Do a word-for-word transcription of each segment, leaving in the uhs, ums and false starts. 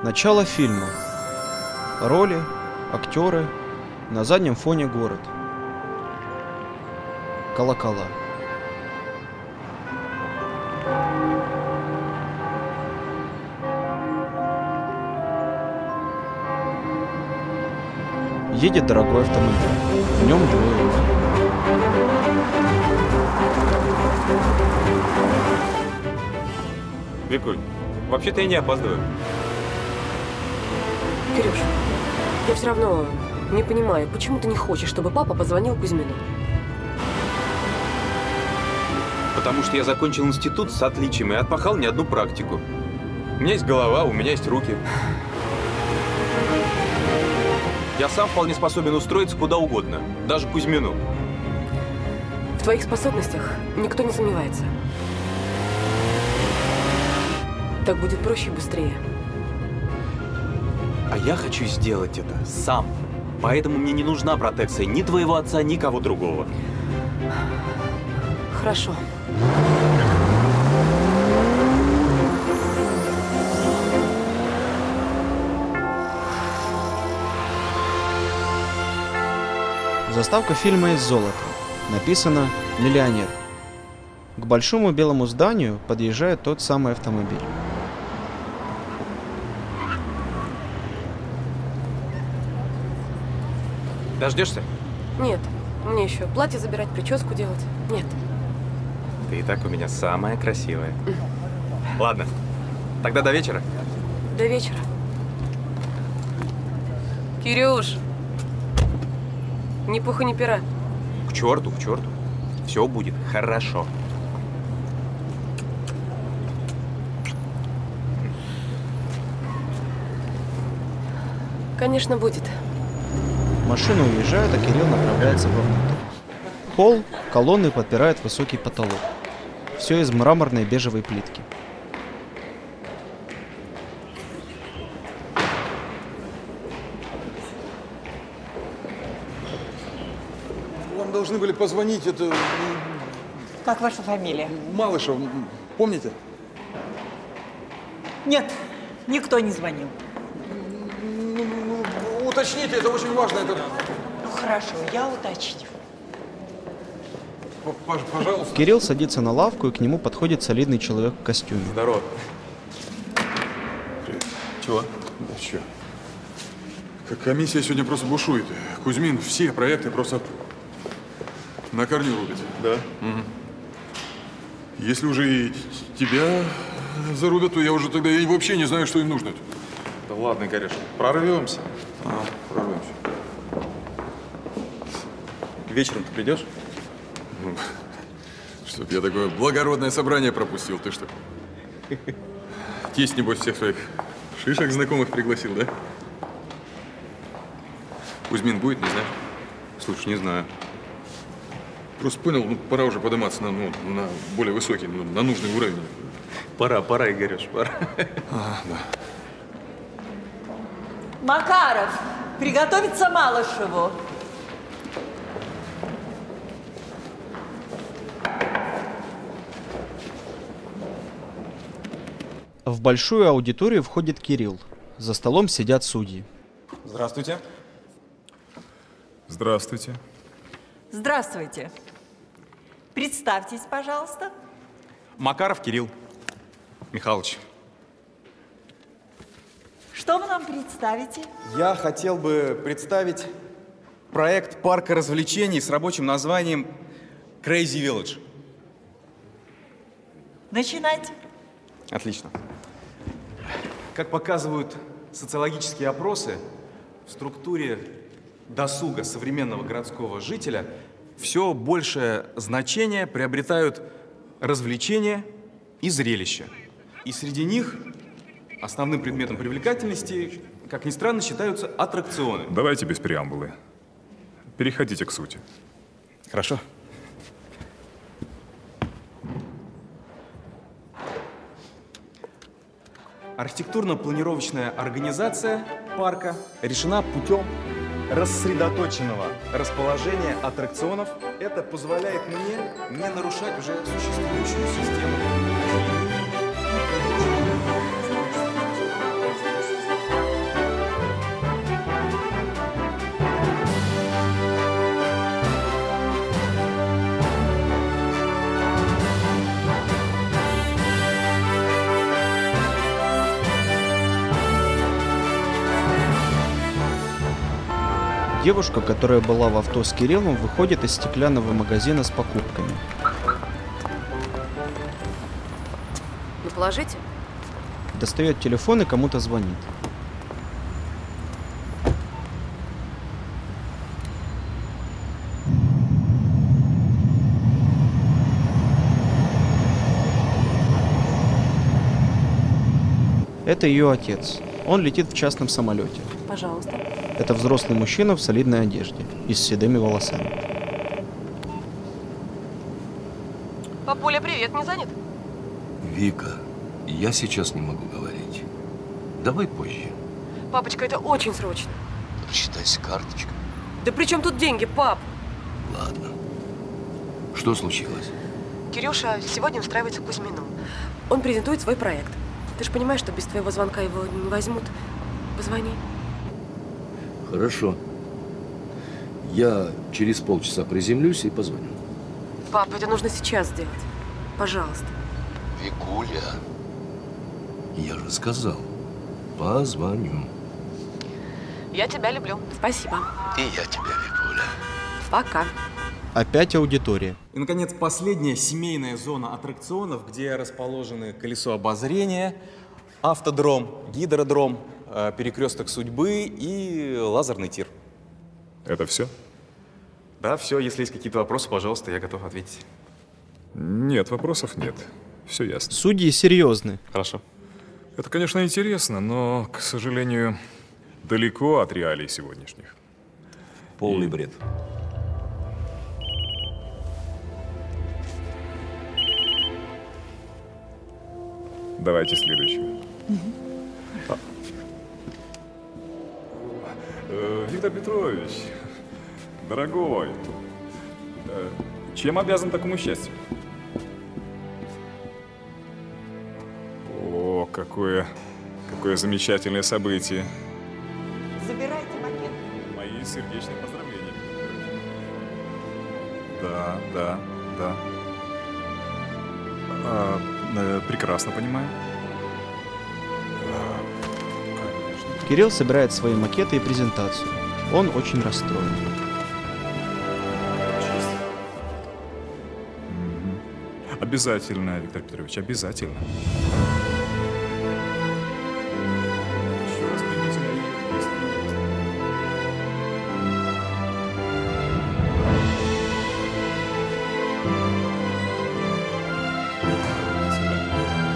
Начало фильма. Роли, актеры, на заднем фоне город. Колокола. Едет дорогой автомобиль. В нем двое. Викуль, вообще-то я не опаздываю. Кирюш, я все равно не понимаю, почему ты не хочешь, чтобы папа позвонил Кузьмину? Потому что я закончил институт с отличием и отпахал не одну практику. У меня есть голова, у меня есть руки. Я сам вполне способен устроиться куда угодно, даже Кузьмину. В твоих способностях никто не сомневается. Так будет проще и быстрее. А я хочу сделать это сам. Поэтому мне не нужна протекция ни твоего отца, ни кого другого. Хорошо. Заставка фильма из золота. Написано «Миллионер». К большому белому зданию подъезжает тот самый автомобиль. Дождешься? Нет, мне еще платье забирать, прическу делать. Нет. Ты и так у меня самая красивая. Ладно, тогда до вечера. До вечера. Кирюш! Ни пуха, ни пера. К черту, к черту. Все будет хорошо. Конечно, будет. Машина уезжает, а Кирилл направляется вовнутрь. Холл, колонны подпирают высокий потолок. Все из мраморной бежевой плитки. Вам должны были позвонить, это... Как ваша фамилия? Малышев, помните? Нет, никто не звонил. Ну, ну, ну, уточните, это очень важно. Это... Ну хорошо, я уточню. Пожалуйста. Кирилл садится на лавку, и к нему подходит солидный человек в костюме. Здорово. Привет. Чего? Да чё? Как комиссия сегодня просто бушует. Кузьмин все проекты просто на корню рубит. Да? Угу. Если уже и тебя зарубят, то я уже тогда я вообще не знаю, что им нужно. Да ладно, Гореш, прорвемся. А, прорвемся. Вечером ты придешь? Чтоб я такое благородное собрание пропустил, ты что? Тесть, небось, всех своих шишек знакомых пригласил, да? Кузьмин будет, не знаешь? Слушай, не знаю. Просто понял, ну, пора уже подниматься на, ну, на более высокий, ну, на нужный уровень. Пора, пора, Игорёш, пора. А, да. Макаров, приготовиться Малышеву. В большую аудиторию входит Кирилл. За столом сидят судьи. Здравствуйте. Здравствуйте. Здравствуйте. Представьтесь, пожалуйста. Макаров Кирилл Михайлович. Что вы нам представите? Я хотел бы представить проект парка развлечений с рабочим названием Crazy Village. Начинайте. Отлично. Как показывают социологические опросы, в структуре досуга современного городского жителя все большее значение приобретают развлечения и зрелища. И среди них основным предметом привлекательности, как ни странно, считаются аттракционы. Давайте без преамбулы. Переходите к сути. Хорошо. Архитектурно-планировочная организация парка решена путем рассредоточенного расположения аттракционов. Это позволяет мне не нарушать уже существующую систему. Девушка, которая была в авто с Кириллом, выходит из стеклянного магазина с покупками. Ну, положите. Достает телефон и кому-то звонит. Это ее отец. Он летит в частном самолете. Пожалуйста. Это взрослый мужчина в солидной одежде и с седыми волосами. Папуля, привет, не занят? Вика, я сейчас не могу говорить. Давай позже. Папочка, это очень срочно. Рассчитайся карточкой. Да при чем тут деньги, пап? Ладно. Что случилось? Кирюша сегодня устраивается к Кузьмину. Он презентует свой проект. Ты же понимаешь, что без твоего звонка его не возьмут. Позвони. Хорошо. Я через полчаса приземлюсь и позвоню. Пап, это нужно сейчас сделать. Пожалуйста. Викуля, я же сказал, позвоню. Я тебя люблю. Спасибо. И я тебя, Викуля. Пока. Опять аудитория. И, наконец, последняя семейная зона аттракционов, где расположены колесо обозрения, автодром, гидродром, э, перекресток судьбы и лазерный тир. Это все? Да, все. Если есть какие-то вопросы, пожалуйста, я готов ответить. Нет, вопросов нет. Все ясно. Судьи серьезны. Хорошо. Это, конечно, интересно, но, к сожалению, далеко от реалий сегодняшних. Полный бред. Давайте следующую. А. Э, Виктор Петрович, дорогой, э, чем обязан такому счастью? О, какое, какое замечательное событие. Забирайте макет. Мои сердечные поздравления. Да, да, да. А, э, прекрасно понимаю. А, конечно. Кирилл собирает свои макеты и презентацию. Он очень расстроен. Честь. Мгм. Обязательно, Виктор Петрович, обязательно. Еще раз примите мои искренние До свидания.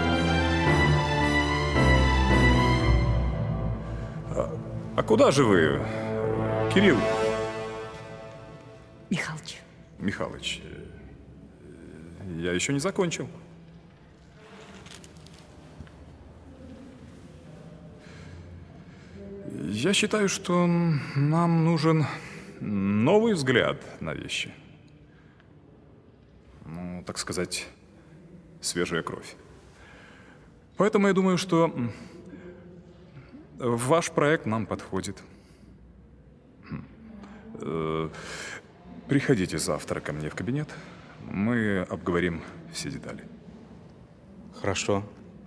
А, а куда же вы, Кирилл Михалыч. Михалыч? э, Я еще не закончил. Я считаю, что нам нужен новый взгляд на вещи. Ну, так сказать, свежая кровь. Поэтому я думаю, что м, ваш проект нам подходит. Хм. Э, Приходите завтра ко мне в кабинет. Мы обговорим все детали. Хорошо.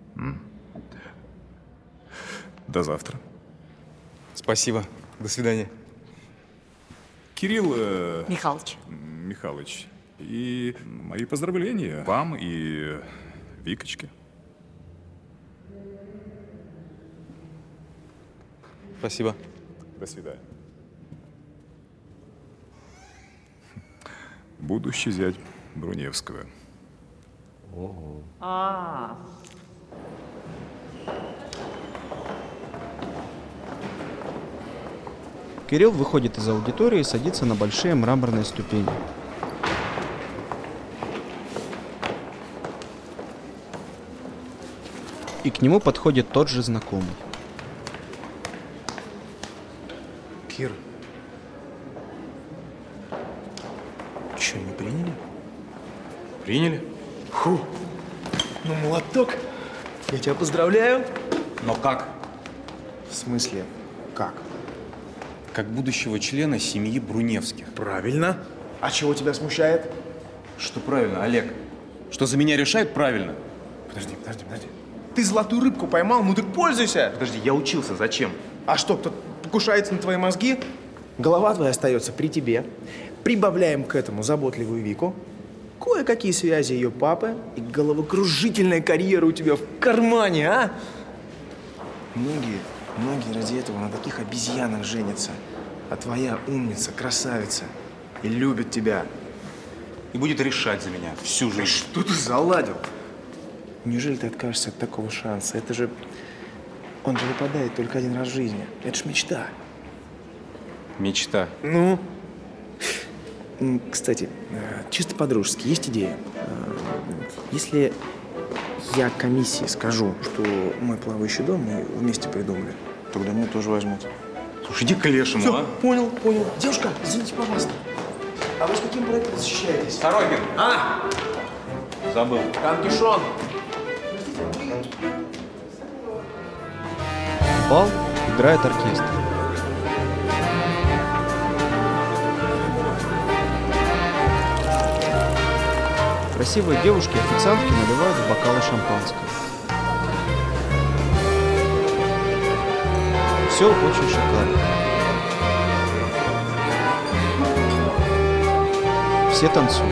До завтра. Спасибо. До свидания. Кирилл э, Михалыч. Михалыч, и мои поздравления вам и Викочке. Спасибо. До свидания. Будущий зять Бруневского. А, Кирилл выходит из аудитории и садится на большие мраморные ступени. И к нему подходит тот же знакомый. Кир, что, не приняли? Приняли? Фу, ну молоток, я тебя поздравляю. Но как? В смысле, как? Как будущего члена семьи Бруневских. Правильно. А чего тебя смущает? Что правильно, Олег? Что за меня решают правильно? Подожди, подожди, подожди. Ты золотую рыбку поймал, ну так пользуйся. Подожди, я учился, зачем? А что, кто-то покушается на твои мозги? Голова твоя остается при тебе. Прибавляем к этому заботливую Вику, кое-какие связи ее папы, и головокружительная карьера у тебя в кармане, а? Многие, многие ради этого на таких обезьянах женятся. А твоя умница, красавица и любит тебя. И будет решать за меня всю жизнь. Что ты заладил? Неужели ты откажешься от такого шанса? Это же... Он же выпадает только один раз в жизни. Это ж мечта. Мечта. Ну? Кстати, чисто по-дружески, есть идея? Если я комиссии скажу, что мы плавающий дом, мы вместе придумали, тогда меня тоже возьмут. Слушай, иди к лешему, Все, а? понял, понял. Девушка, извините, пожалуйста. А вы с каким проектом защищаетесь? Сорокин. А! Забыл. Канкишон. Бал играет оркестр. Красивые девушки-официантки наливают в бокалы шампанское. Все очень шикарно. Все танцуют.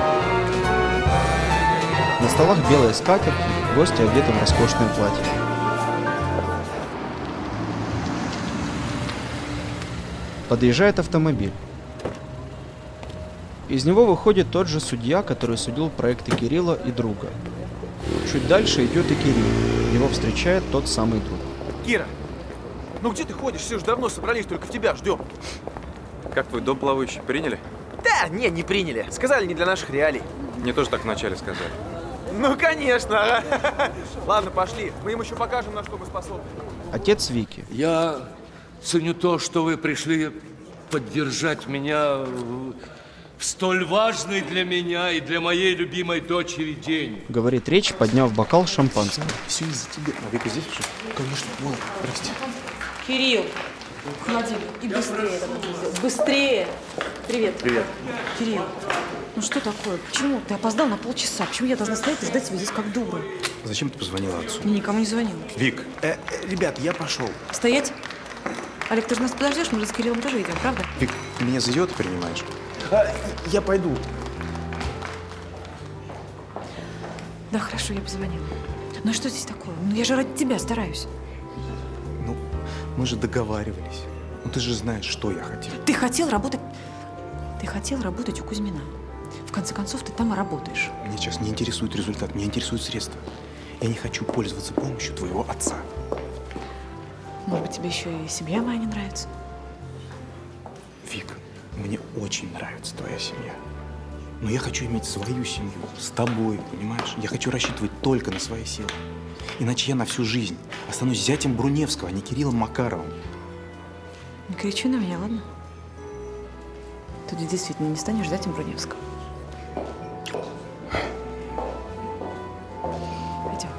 На столах белые скатерти, гости одеты в роскошные платья. Подъезжает автомобиль. Из него выходит тот же судья, который судил проекты Кирилла и друга. Чуть дальше идет и Кирилл. Его встречает тот самый друг. Кира, ну где ты ходишь? Все же давно собрались, только в тебя ждем. Как твой дом плавающий, приняли? Да, не, не приняли. Сказали, не для наших реалий. Мне тоже так вначале сказали. Ну, конечно. Ладно, пошли. Мы им еще покажем, на что мы способны. Отец Вики. Я ценю то, что вы пришли поддержать меня в в столь важный для меня и для моей любимой дочери день. Говорит речь, подняв бокал с шампанским. Все из-за тебя. А Вика здесь уже? Конечно. Ой, прости. Кирилл, холодильник. И быстрее это надо сделать. Быстрее. Привет. Привет. Кирилл, ну что такое? Почему? Ты опоздал на полчаса. Почему я должна стоять и ждать тебя здесь как дура? Зачем ты позвонила отцу? Я никому не звонила. Вик. Э, э, ребят, я пошел. Стоять? Олег, ты же нас подождешь, мы же с Кириллом тоже идем, правда? Вик, ты меня за идиота принимаешь? А, я пойду. Да, хорошо, я позвонила. Ну а что здесь такое? Ну я же ради тебя стараюсь. Ну, мы же договаривались. Ну ты же знаешь, что я хотел. Ты хотел работать... Ты хотел работать у Кузьмина. В конце концов, ты там и работаешь. Меня сейчас не интересует результат, меня интересуют средства. Я не хочу пользоваться помощью твоего отца. Может быть, тебе еще и семья моя не нравится? Вика, мне очень нравится твоя семья. Но я хочу иметь свою семью с тобой, понимаешь? Я хочу рассчитывать только на свои силы. Иначе я на всю жизнь останусь зятем Бруневского, а не Кириллом Макаровым. Не кричи на меня, ладно? Ты действительно не станешь зятем Бруневского. Пойдем.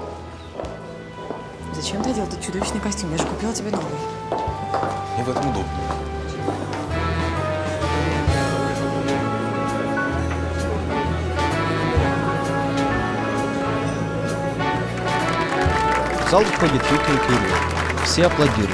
Зачем ты одел этот чудовищный костюм? Я же купила тебе новый. Мне в этом удобно. В зал входит Вика и Кирилл. Все аплодируют.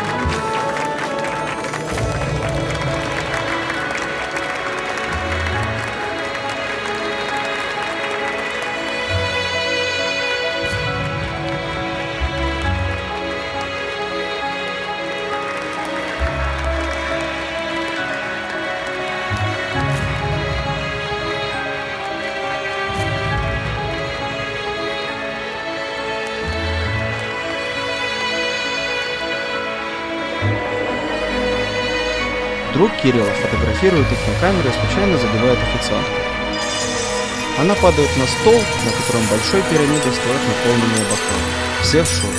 Друг Кирилла фотографирует их на камеру и случайно задевает официантку. Она падает на стол, на котором большой пирамидой стоят наполненные бокалы. Все в шоке.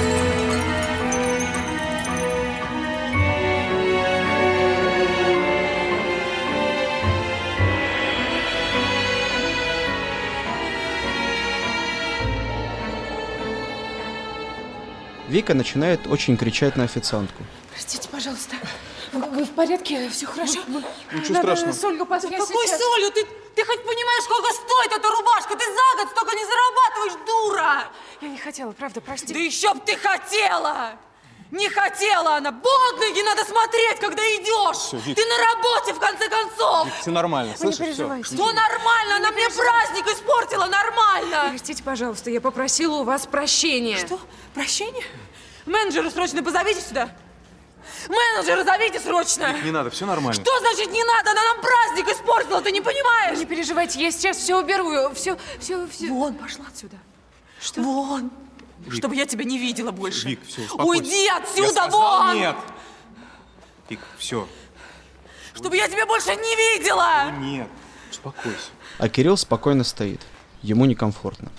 Вика начинает очень кричать на официантку. Простите, пожалуйста. Вы, вы в порядке? Все хорошо? Ничего Надо страшного. солью позвать. Какой солью? Ты, ты хоть понимаешь, сколько стоит эта рубашка? Ты за год столько не зарабатываешь, дура! Я не хотела, правда, прости. Да еще б ты хотела! Не хотела она! Под ноги надо смотреть, когда идешь! Всё, Вик. Ты на работе, в конце концов! Вик, все нормально, Вы не слышишь? переживайте. Что нормально? Она мне праздник испортила, нормально! Простите, пожалуйста, я попросила у вас прощения. Что? Прощение? Менеджера срочно позовите сюда! Менеджера зовите срочно! Вик, не надо, все нормально. Что значит не надо? Она нам праздник испортила, ты не понимаешь? Не переживайте, я сейчас все уберу, все, все, все. Вон, пошла отсюда. Что? Вон. Вик. Чтобы я тебя не видела больше. Вик, все, успокойся. Уйди отсюда, Я сказал вон! нет. Вик, все. Чтобы я тебя больше не видела! Нет, успокойся. А Кирилл спокойно стоит. Ему некомфортно.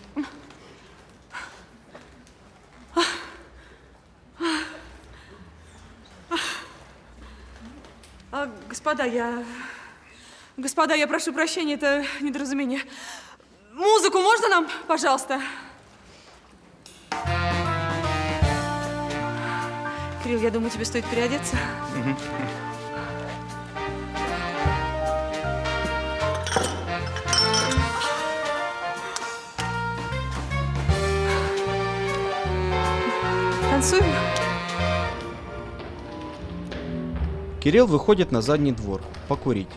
А, господа, я... Господа, я прошу прощения, это недоразумение. Музыку можно нам, пожалуйста? Кирилл, я думаю, тебе стоит переодеться. Танцуем? Кирилл выходит на задний двор покурить.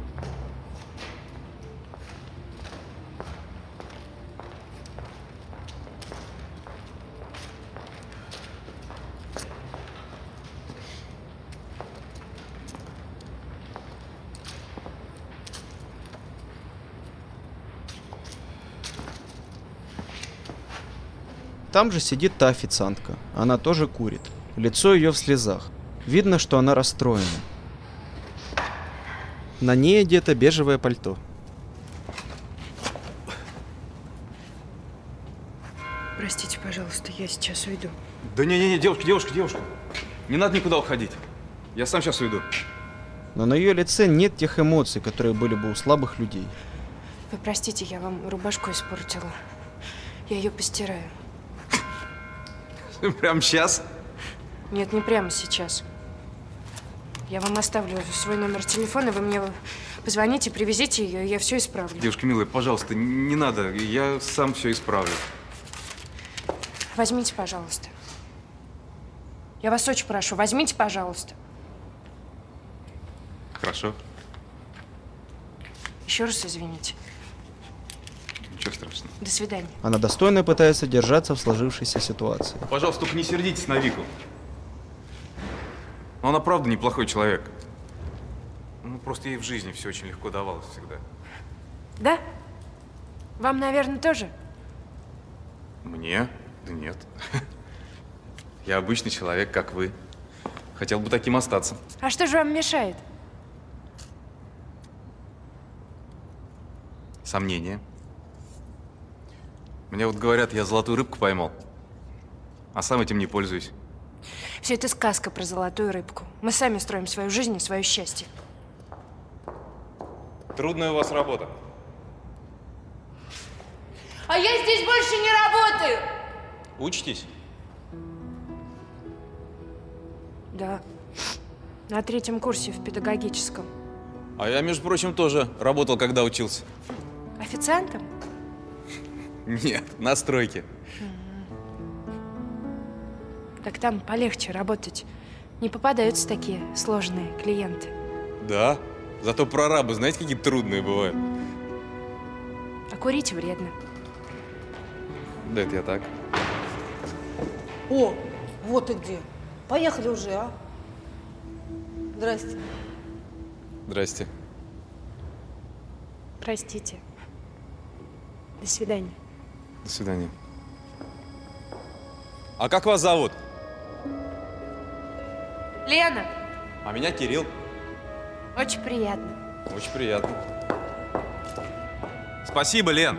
Там же сидит та официантка. Она тоже курит. Лицо ее в слезах. Видно, что она расстроена. На ней одето бежевое пальто. Простите, пожалуйста, я сейчас уйду. Да не-не-не, девушка, девушка, девушка. Не надо никуда уходить. Я сам сейчас уйду. Но на ее лице нет тех эмоций, которые были бы у слабых людей. Вы простите, я вам рубашку испортила. Я ее постираю. Прямо сейчас? Нет, не прямо сейчас. Я вам оставлю свой номер телефона, вы мне позвоните, привезите ее, и я все исправлю. Девушка милая, пожалуйста, не надо. Я сам все исправлю. Возьмите, пожалуйста. Я вас очень прошу, возьмите, пожалуйста. Хорошо. Еще раз извините. Ничего страшного. До свидания. Она достойно пытается держаться в сложившейся ситуации. Пожалуйста, только не сердитесь на Вику. Но она правда неплохой человек. Ну, просто ей в жизни все очень легко давалось всегда. Да? Вам, наверное, тоже? Мне? Да нет. Я обычный человек, как вы. Хотел бы таким остаться. А что же вам мешает? Сомнения. Мне вот говорят, я золотую рыбку поймал, а сам этим не пользуюсь. Все это сказка про золотую рыбку. Мы сами строим свою жизнь и свое счастье. Трудная у вас работа. А я здесь больше не работаю! Учитесь? Да. На третьем курсе в педагогическом. А я, между прочим, тоже работал, когда учился. Официантом? Нет, на стройке. Так там полегче работать. Не попадаются такие сложные клиенты. Да? Зато прорабы, знаете, какие трудные бывают? А курить вредно. Да это я так. О, вот ты где. Поехали уже, а? Здрасте. Здрасте. Простите. До свидания. До свидания. А как вас зовут? Лена! А меня Кирилл. Очень приятно. Очень приятно. Спасибо, Лен.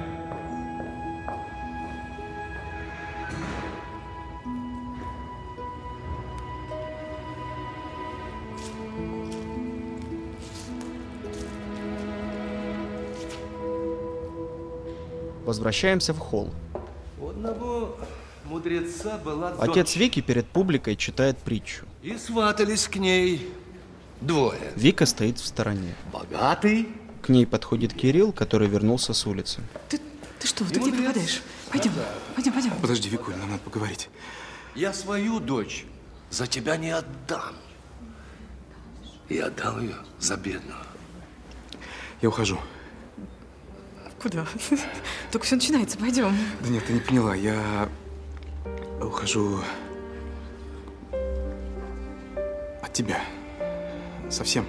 Возвращаемся в холл. У одного мудреца была дочь. Отец Вики перед публикой читает притчу. И сватались к ней двое. Вика стоит в стороне. Богатый. К ней подходит Кирилл, который вернулся с улицы. Ты, ты что, ты где пропадаешь? Пойдем, пойдем, пойдем. Подожди, Викуль, нам надо поговорить. Я свою дочь за тебя не отдам. И отдал ее за бедного. Я ухожу. Куда? Только все начинается, пойдем. Да нет, ты не поняла. Я ухожу от тебя. Совсем.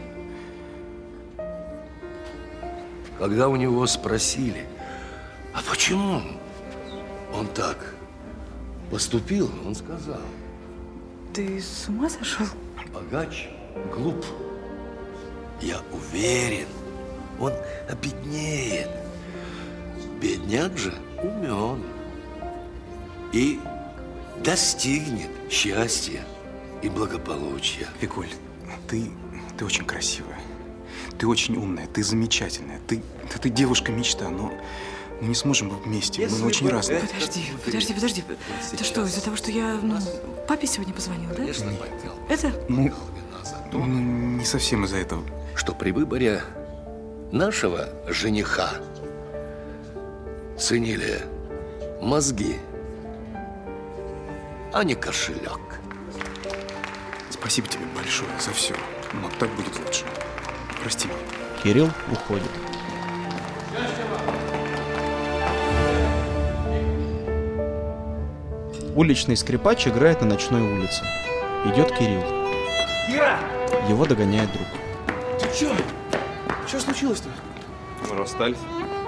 Когда у него спросили, а почему он так поступил, он сказал: Ты с ума сошел? богач глуп. Я уверен, он обеднеет. Бедняк же умен и достигнет счастья и благополучия. Викуль, ты, ты очень красивая. Ты очень умная, ты замечательная. Ты, ты, ты девушка-мечта, но мы не сможем быть вместе. Если мы очень бы разные. это- Подожди, подожди, подожди. Это что, из-за того, что я, ну, папе сегодня позвонила, да? Это? Ну, ну, не совсем из-за этого. Что при выборе нашего жениха ценили мозги, а не кошелек. Спасибо тебе большое за все. Но так будет лучше. Прости меня. Кирилл уходит. Уличный скрипач играет на ночной улице. Идет Кирилл. Кира! Его догоняет друг. Ты чё? Что случилось-то? Мы расстались.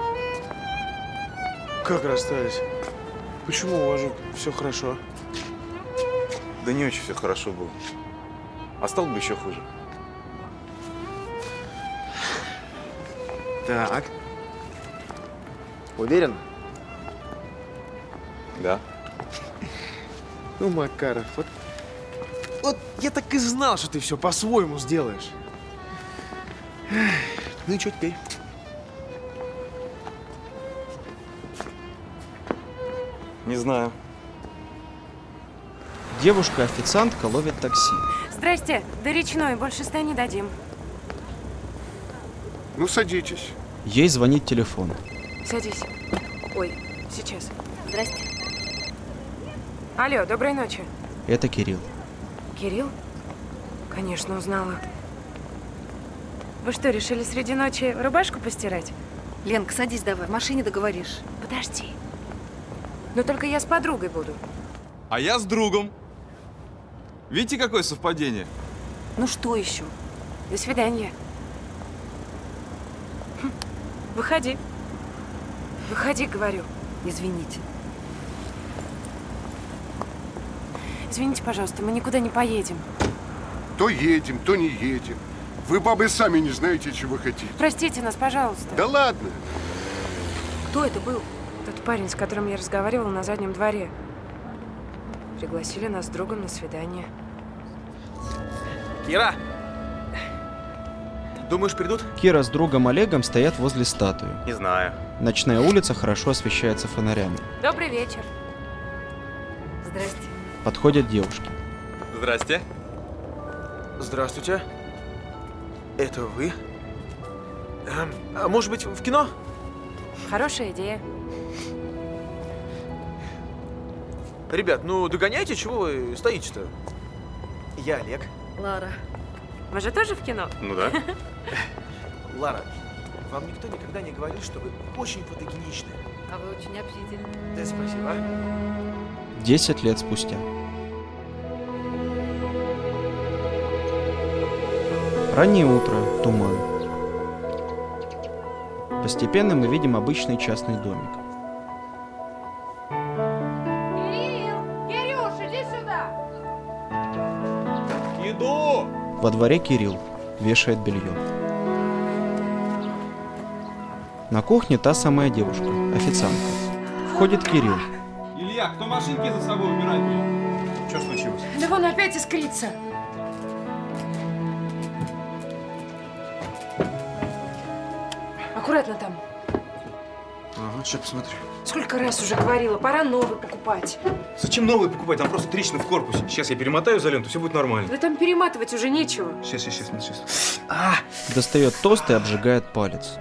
Как расстались? Почему у вас же все хорошо? Да не очень все хорошо было. А стало бы еще хуже. Так. Уверен? Да. Ну, Макаров, вот, вот я так и знал, что ты все по-своему сделаешь. Эх, ну и что теперь? Не знаю. Девушка-официантка ловит такси. Здрасте, до Речной, больше ста не дадим. Ну, садитесь. Ей звонит телефон. Садись. Ой, сейчас. Здрасте. Алло, доброй ночи. Это Кирилл. Кирилл? Конечно, узнала. Вы что, решили среди ночи рубашку постирать? Ленка, садись давай, в машине договоришь. Подожди. Но только я с подругой буду. А я с другом. Видите, какое совпадение? Ну что еще? До свидания. Хм. Выходи. Выходи, говорю. Извините. Извините, пожалуйста, мы никуда не поедем. То едем, то не едем. Вы, бабы, сами не знаете, чего хотите. Простите нас, пожалуйста. Да ладно. Кто это был? Тот парень, с которым я разговаривала на заднем дворе. Пригласили нас с другом на свидание. Кира! Думаешь, придут? Кира с другом Олегом стоят возле статуи. Не знаю. Ночная улица хорошо освещается фонарями. Добрый вечер. Здрасте. Подходят девушки. Здрасте. Здравствуйте. Это вы? Эм, а может быть, в кино? Хорошая идея. Ребят, ну догоняйте, чего вы стоите-то? Я Олег. Лара. Мы же тоже в кино? Ну да. Лара, вам никто никогда не говорил, что вы очень фотогеничны. А вы очень общительны. Да, спасибо. Десять лет спустя. Раннее утро, туман. Постепенно мы видим обычный частный домик. Кирилл! Кирюш, иди сюда! Иду! Во дворе Кирилл вешает белье. На кухне та самая девушка, официантка. Входит Кирилл. Илья, кто машинки за собой убирать будет? Что случилось? Да вон опять искрится. Аккуратно там. Ага, сейчас посмотрю. Сколько раз уже говорила, пора новый покупать. Зачем новые покупать? Там просто трещина в корпусе. Сейчас я перемотаю изоленту, все будет нормально. Да там перематывать уже нечего. Сейчас, сейчас, сейчас, сейчас. А, Достает тост и обжигает палец.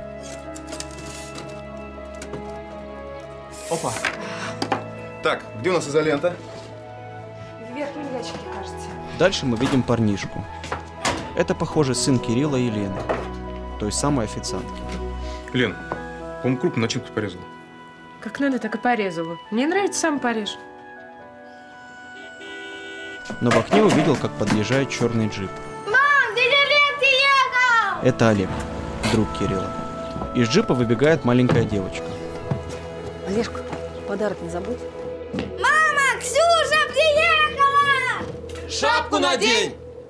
Опа. Так, где у нас изолента? В верхнем ящике, кажется. Дальше мы видим парнишку. Это, похоже, сын Кирилла и Лены, той самой официантки. Лен, он крупно начинку порезал. Как надо, так и порезала. Мне нравится, сам порежь. Но в окне увидел, как подъезжает черный джип. Мам, дядя Лен приехал! Это Олег, друг Кирилла. Из джипа выбегает маленькая девочка. Олежка, подарок не забудь. Мама, Ксюша приехала! Шапку надень!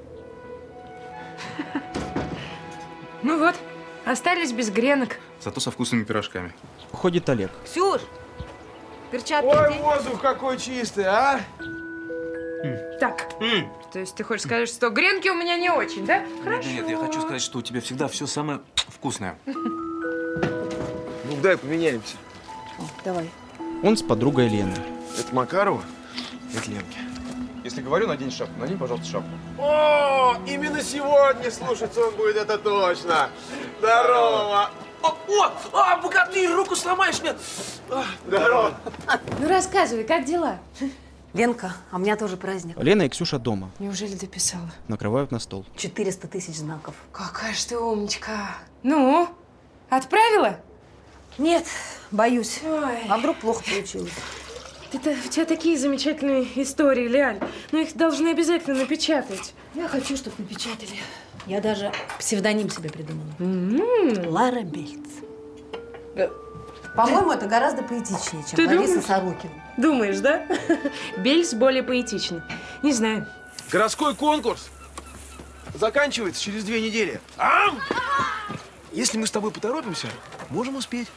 Ну вот, остались без гренок. Зато со вкусными пирожками. Уходит Олег. Ксюш, перчатки Ой, одень. воздух какой чистый, а? Так, то есть ты хочешь сказать, что гренки у меня не очень, да? Хорошо. Нет, я хочу сказать, что у тебя всегда все самое вкусное. Ну, дай поменяемся. О, давай. Он с подругой Леной. Это Макарова, это Ленки. Если говорю, надень шапку. Надень, пожалуйста, шапку. О, именно сегодня слушаться он будет, это точно. Здорово. О, о, а, богатырь, руку сломаешь мне. А, здорово. Ну рассказывай, как дела? Ленка, а у меня тоже праздник. Лена и Ксюша дома. Неужели дописала? Накрывают на стол. четыреста тысяч знаков. Какая ж ты умничка. Ну, отправила? Нет, боюсь. Ой. А вдруг плохо получилось? Это, у тебя такие замечательные истории, Ляль. Но их должны обязательно напечатать. Я хочу, чтобы напечатали. Я даже псевдоним себе придумала. М-м. Лара Бельц. По-моему, это гораздо поэтичнее, чем Ты Лариса думаешь? Сорокин. Думаешь, да? Бельс более поэтичный. Не знаю. Городской конкурс заканчивается через две недели. Ам! Если мы с тобой поторопимся, можем успеть.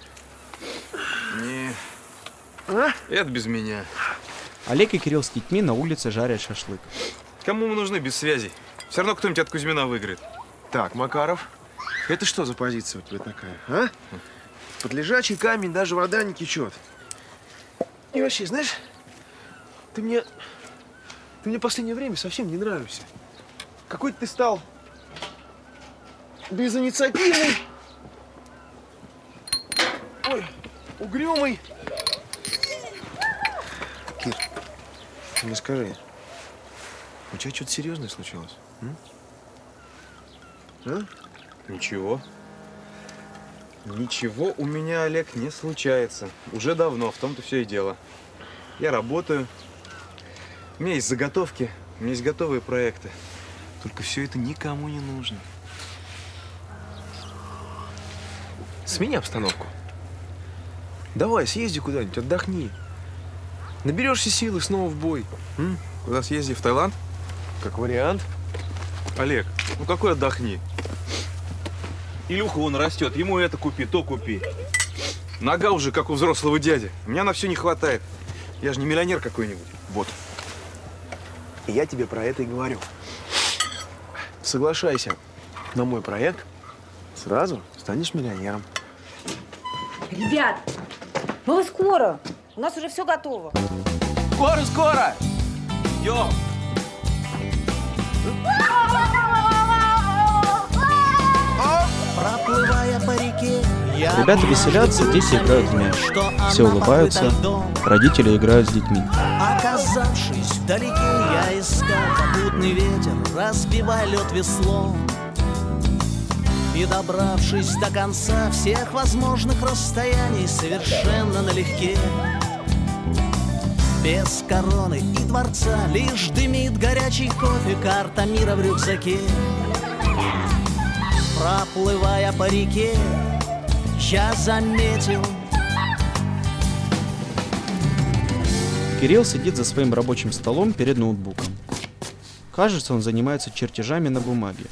Не, А? это без меня. Олег и Кирилл с детьми на улице жарят шашлык. Кому мы нужны без связей? Все равно кто-нибудь от Кузьмина выиграет. Так, Макаров, это что за позиция у тебя такая, а? Под лежачий камень даже вода не течет. И вообще, знаешь, ты мне, ты мне в последнее время совсем не нравишься. Какой-то ты стал безинициативный, ой, угрюмый. Кир, ты мне скажи, у тебя что-то серьезное случилось? М? А? Ничего. Ничего у меня, Олег, не случается. Уже давно, в том-то все и дело. Я работаю. У меня есть заготовки, у меня есть готовые проекты. Только все это никому не нужно. Смени обстановку. Давай, съезди куда-нибудь, отдохни. Наберешься силы, снова в бой. М? Куда съезди, в Таиланд? Как вариант. Олег, ну какой отдохни? Илюха вон растет, ему это купи, то купи. Нога уже как у взрослого дяди. У меня на все не хватает. Я же не миллионер какой-нибудь. Вот. И я тебе про это и говорю. Соглашайся на мой проект, сразу станешь миллионером. Ребят, ну вы скоро. У нас уже все готово. Скоро, скоро! Йо! Проплывая по реке, я Ребята веселятся, дети играют в мяч. Все улыбаются, родители играют с детьми. Оказавшись вдалеке, я искал попутный ветер, разбивая лед веслом. И добравшись до конца всех возможных расстояний совершенно налегке, без короны и дворца лишь дымит горячий кофе, карта мира в рюкзаке. Проплывая по реке, я заметил. Кирилл сидит за своим рабочим столом перед ноутбуком. Кажется, он занимается чертежами на бумаге.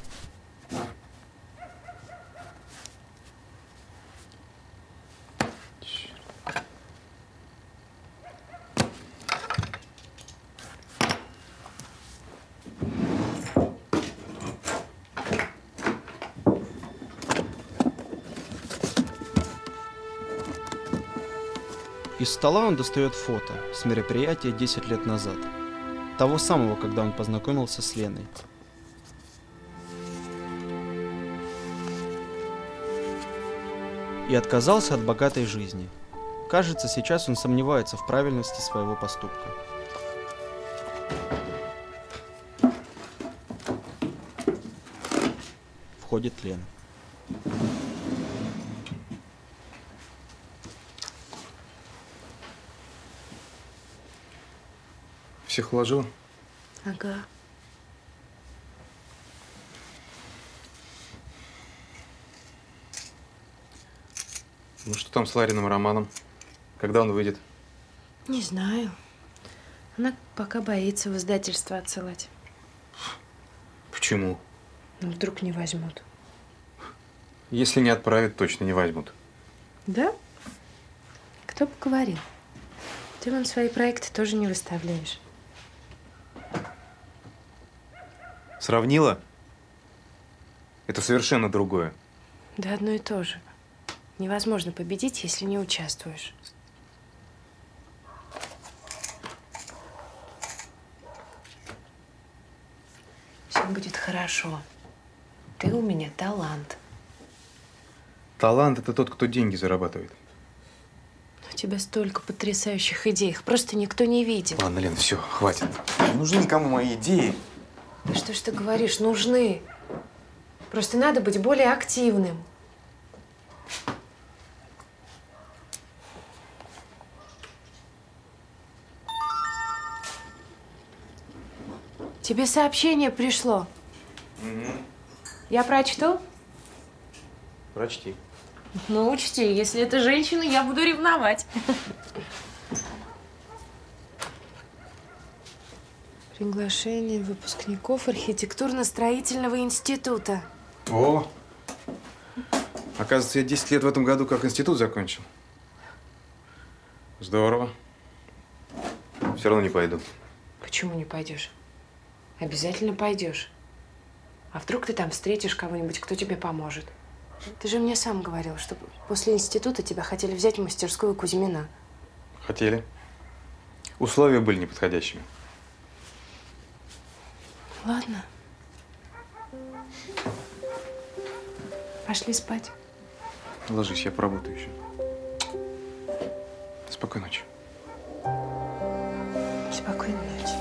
Из стола он достает фото с мероприятия десять лет назад. Того самого, когда он познакомился с Леной. И отказался от богатой жизни. Кажется, сейчас он сомневается в правильности своего поступка. входит Лена. Всех уложила? Ага. Ну что там с Лариным романом? Когда он выйдет? Не знаю. Она пока боится в издательство отсылать. Почему? Ну, вдруг не возьмут. Если не отправят, точно не возьмут. Да? Кто бы говорил. Ты вон свои проекты тоже не выставляешь. Сравнила? Это совершенно другое. Да одно и то же. Невозможно победить, если не участвуешь. Все будет хорошо. Ты у меня талант. Талант – это тот, кто деньги зарабатывает. У тебя столько потрясающих идей, их просто никто не видит. Ладно, Лен, все, хватит. Не нужны никому мои идеи. Да что ж ты говоришь, нужны. Просто надо быть более активным. Тебе сообщение пришло. Угу. Я прочту? Прочти. Ну, учти, если это женщина, я буду ревновать. Приглашение выпускников архитектурно-строительного института. О! Оказывается, я десять лет в этом году как институт закончил. Здорово. Все равно не пойду. Почему не пойдешь? Обязательно пойдешь. А вдруг ты там встретишь кого-нибудь, кто тебе поможет? Ты же мне сам говорил, что после института тебя хотели взять в мастерскую Кузьмина. Хотели. Условия были неподходящими. Ладно. Пошли спать. Ложись, я поработаю еще. Спокойной ночи. Спокойной ночи.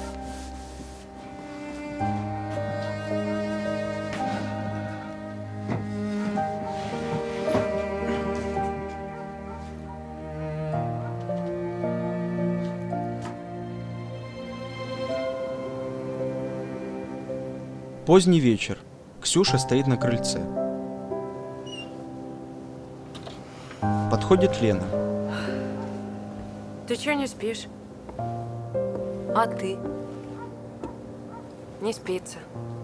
Поздний вечер. Ксюша стоит на крыльце. Подходит Лена. Ты чего не спишь? А ты? Не спится.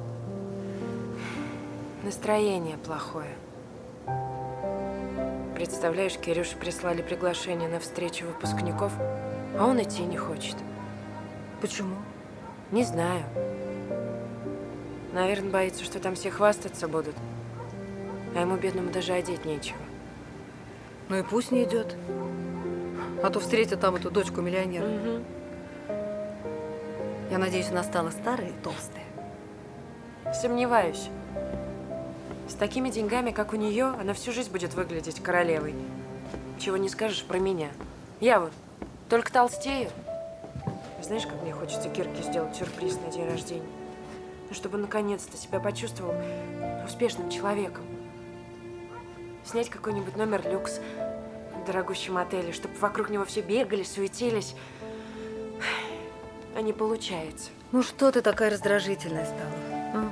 Настроение плохое. Представляешь, Кирюше прислали приглашение на встречу выпускников, а он идти не хочет. Почему? Не знаю. Наверное, боится, что там все хвастаться будут. А ему, бедному, даже одеть нечего. Ну и пусть не идет. А то встретит там эту дочку миллионера. Угу. Я надеюсь, она стала старая и толстая. Сомневаюсь. С такими деньгами, как у нее, она всю жизнь будет выглядеть королевой. Чего не скажешь про меня. Я вот только толстею. Знаешь, как мне хочется Кирке сделать сюрприз на день рождения? Ну, чтобы наконец-то себя почувствовал успешным человеком. Снять какой-нибудь номер люкс в дорогущем отеле, чтобы вокруг него все бегали, суетились. А не получается. Ну что ты такая раздражительная стала? А?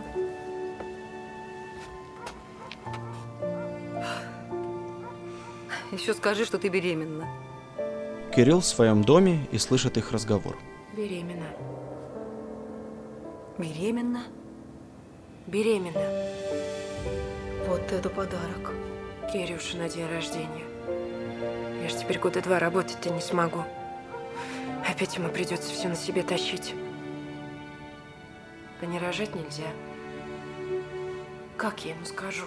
Еще скажи, что ты беременна. Кирилл в своем доме и слышит их разговор. Беременна. Беременна? Беременна. Вот это подарок. Кирюша на день рождения. Я же теперь года два работать-то не смогу. Опять ему придется все на себе тащить. А не рожать нельзя. Как я ему скажу?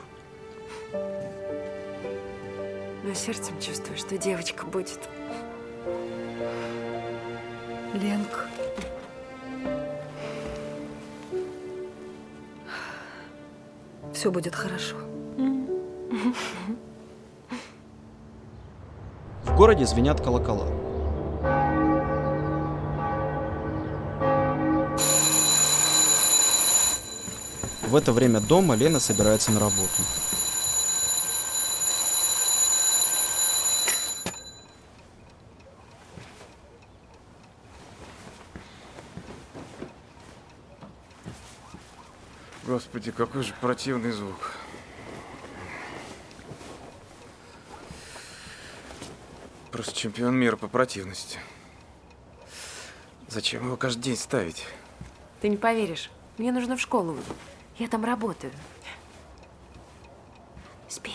Но сердцем чувствую, что девочка будет. Ленка. Все будет хорошо. В городе звенят колокола. В это время дома Лена собирается на работу. Господи, какой же противный звук. Просто чемпион мира по противности. Зачем его каждый день ставить? Ты не поверишь, мне нужно в школу. Я там работаю. Спи.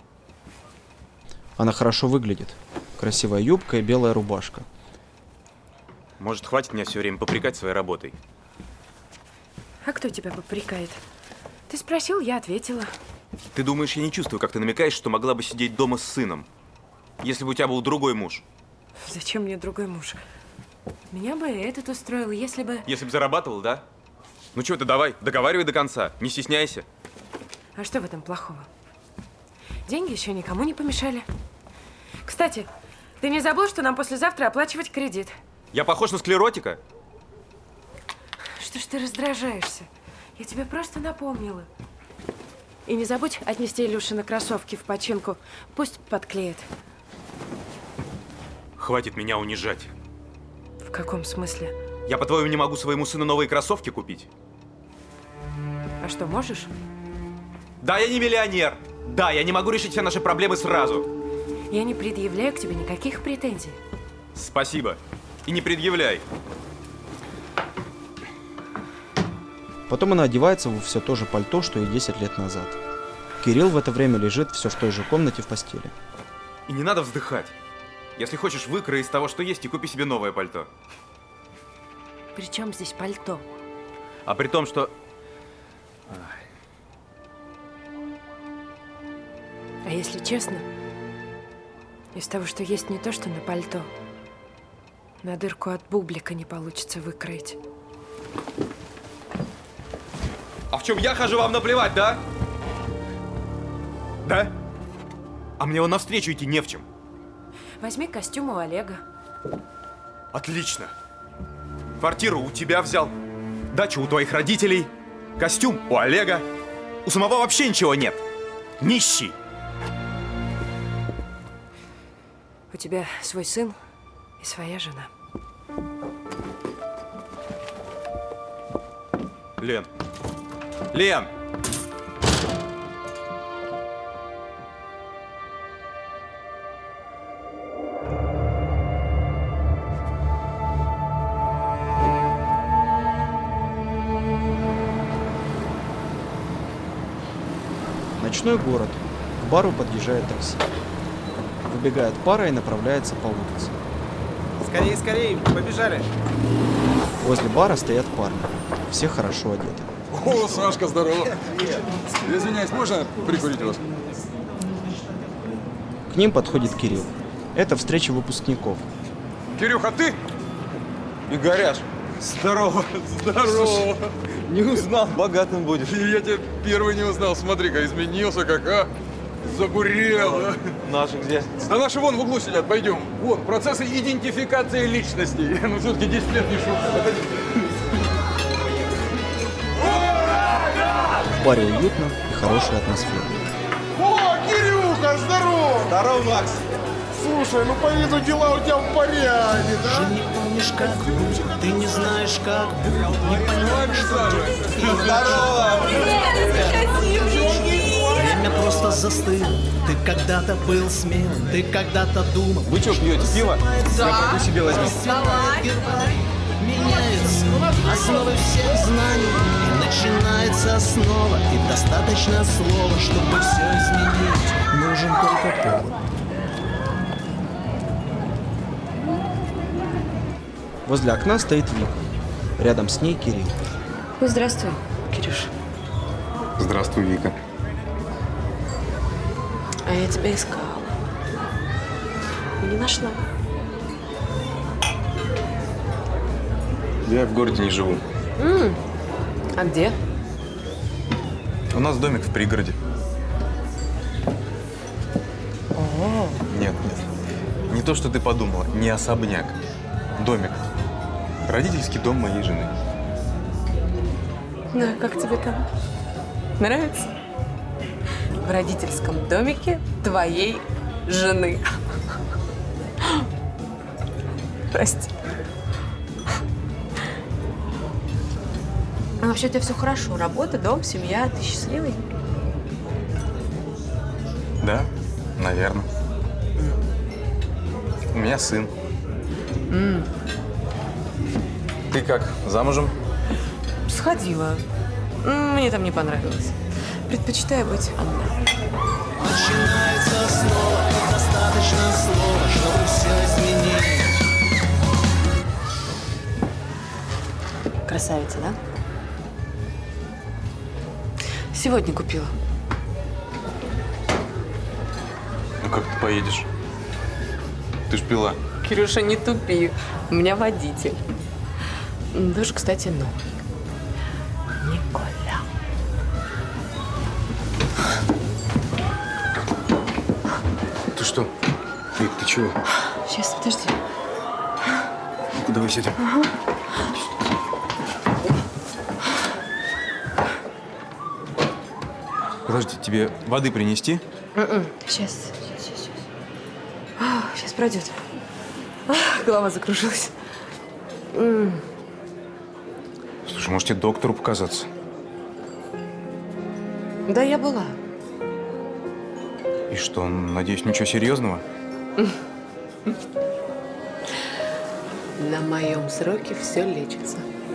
Она хорошо выглядит. Красивая юбка и белая рубашка. Может, хватит меня все время попрекать своей работой? А кто тебя попрекает? Ты спросил, я ответила. Ты думаешь, я не чувствую, как ты намекаешь, что могла бы сидеть дома с сыном? Если бы у тебя был другой муж. Зачем мне другой муж? Меня бы этот устроил, если бы… Если бы зарабатывал, да? Ну что ты, давай, договаривай до конца, не стесняйся. А что в этом плохого? Деньги еще никому не помешали. Кстати, ты не забыл, что нам послезавтра оплачивать кредит? Я похож на склеротика? Что ж ты раздражаешься? Я тебе просто напомнила. И не забудь отнести Илюшины кроссовки в починку. Пусть подклеит. Хватит меня унижать. В каком смысле? Я, по-твоему, не могу своему сыну новые кроссовки купить? А что, можешь? Да, я не миллионер. Да, я не могу решить все наши проблемы сразу. Я не предъявляю к тебе никаких претензий. Спасибо. И не предъявляй. Потом она одевается во все то же пальто, что и десять лет назад. Кирилл в это время лежит все в той же комнате в постели. И не надо вздыхать. Если хочешь, выкрой из того, что есть, и купи себе новое пальто. При чем здесь пальто? А при том, что… А если честно, из того, что есть, не то, что на пальто. На дырку от бублика не получится выкроить. А в чем я хожу, вам наплевать, да? Да? А мне вон навстречу идти не в чем. Возьми костюм у Олега. Отлично. Квартиру у тебя взял, дачу у твоих родителей, костюм у Олега. У самого вообще ничего нет. Нищий. У тебя свой сын и своя жена. Лен. Лен! Ночной город. К бару подъезжает такси. Выбегает пара и направляется по улице. Скорее, скорее, побежали. Возле бара стоят парни. Все хорошо одеты. О, Сашка, здорово. Извиняюсь, можно прикурить вас? К ним подходит Кирилл. Это встреча выпускников. Кирюха, ты? Игоряш, здорово. Здорово. Не узнал, богатым будешь. Я тебя первый не узнал. Смотри-ка, изменился как, а? Загурел, а? Наши где? Да наши вон в углу сидят, пойдем. Вон, процессы идентификации личностей. Ну, все-таки десять лет не шутка. В баре уютно и хорошая атмосфера. О, Кирюха, здорово! Здорово, Макс! Слушай, ну по виду дела у тебя в порядке, да? Уже не помнишь, как будет, ты не знаешь, как будет, не понимаешь, что будет. Здорово! Время просто застыло, ты когда-то был смелым, ты когда-то думал. Вы что, пьете пиво? Да. Я пойду себе возьму. Меняются основы всех знаний, и начинается снова. И достаточно слова, чтобы все изменить. Нужен только повод. Возле окна стоит Вика. Рядом с ней Кирилл. Ну, здравствуй, Кирюш. Здравствуй, Вика. А я тебя искала. И не нашла. Я в городе не живу. М-м. А где? У нас домик в пригороде. О. Нет, нет. Не то, что ты подумала. Не особняк. Домик. Родительский дом моей жены. Ну, а как тебе там? Нравится? В родительском домике твоей жены. Прости. А вообще у тебя все хорошо. Работа, дом, семья. Ты счастливый? Да, наверное. У меня сын. Mm. Ты как, замужем? Сходила. Мне там не понравилось. Предпочитаю быть одна. Начинается снова, достаточно слова, чтобы все изменить. Красавица, да? Сегодня купила. Ну как ты поедешь? Ты ж пила. Кирюша, не тупи. У меня водитель. Тоже, кстати, новый. Николя. Ты что? Вик, ты чего? Сейчас, подожди. Ну-ка, давай сядем. Ага. Подожди, тебе воды принести? Mm-mm. Сейчас, сейчас, сейчас. А, сейчас пройдет. А, голова закружилась. М. Слушай, может тебе доктору показаться? Да, я была. И что, надеюсь, ничего серьезного? На моем сроке все лечится.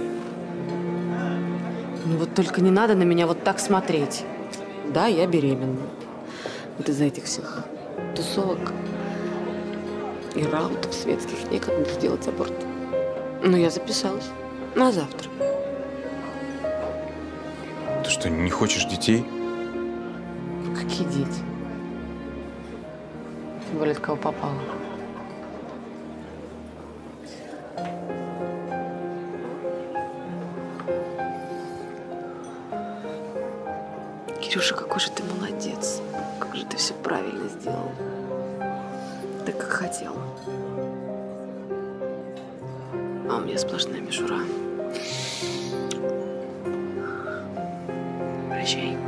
Ну вот только не надо на меня вот так смотреть. Да, я беременна. Вот из-за этих всех тусовок и раутов светских некогда сделать аборт. Но я записалась на завтра. Ты что, не хочешь детей? Какие дети? Тем более, от кого попало. Кирюша, какой же ты молодец. Как же ты все правильно сделал. Так, как хотел. А у меня сплошная мишура. Прощай.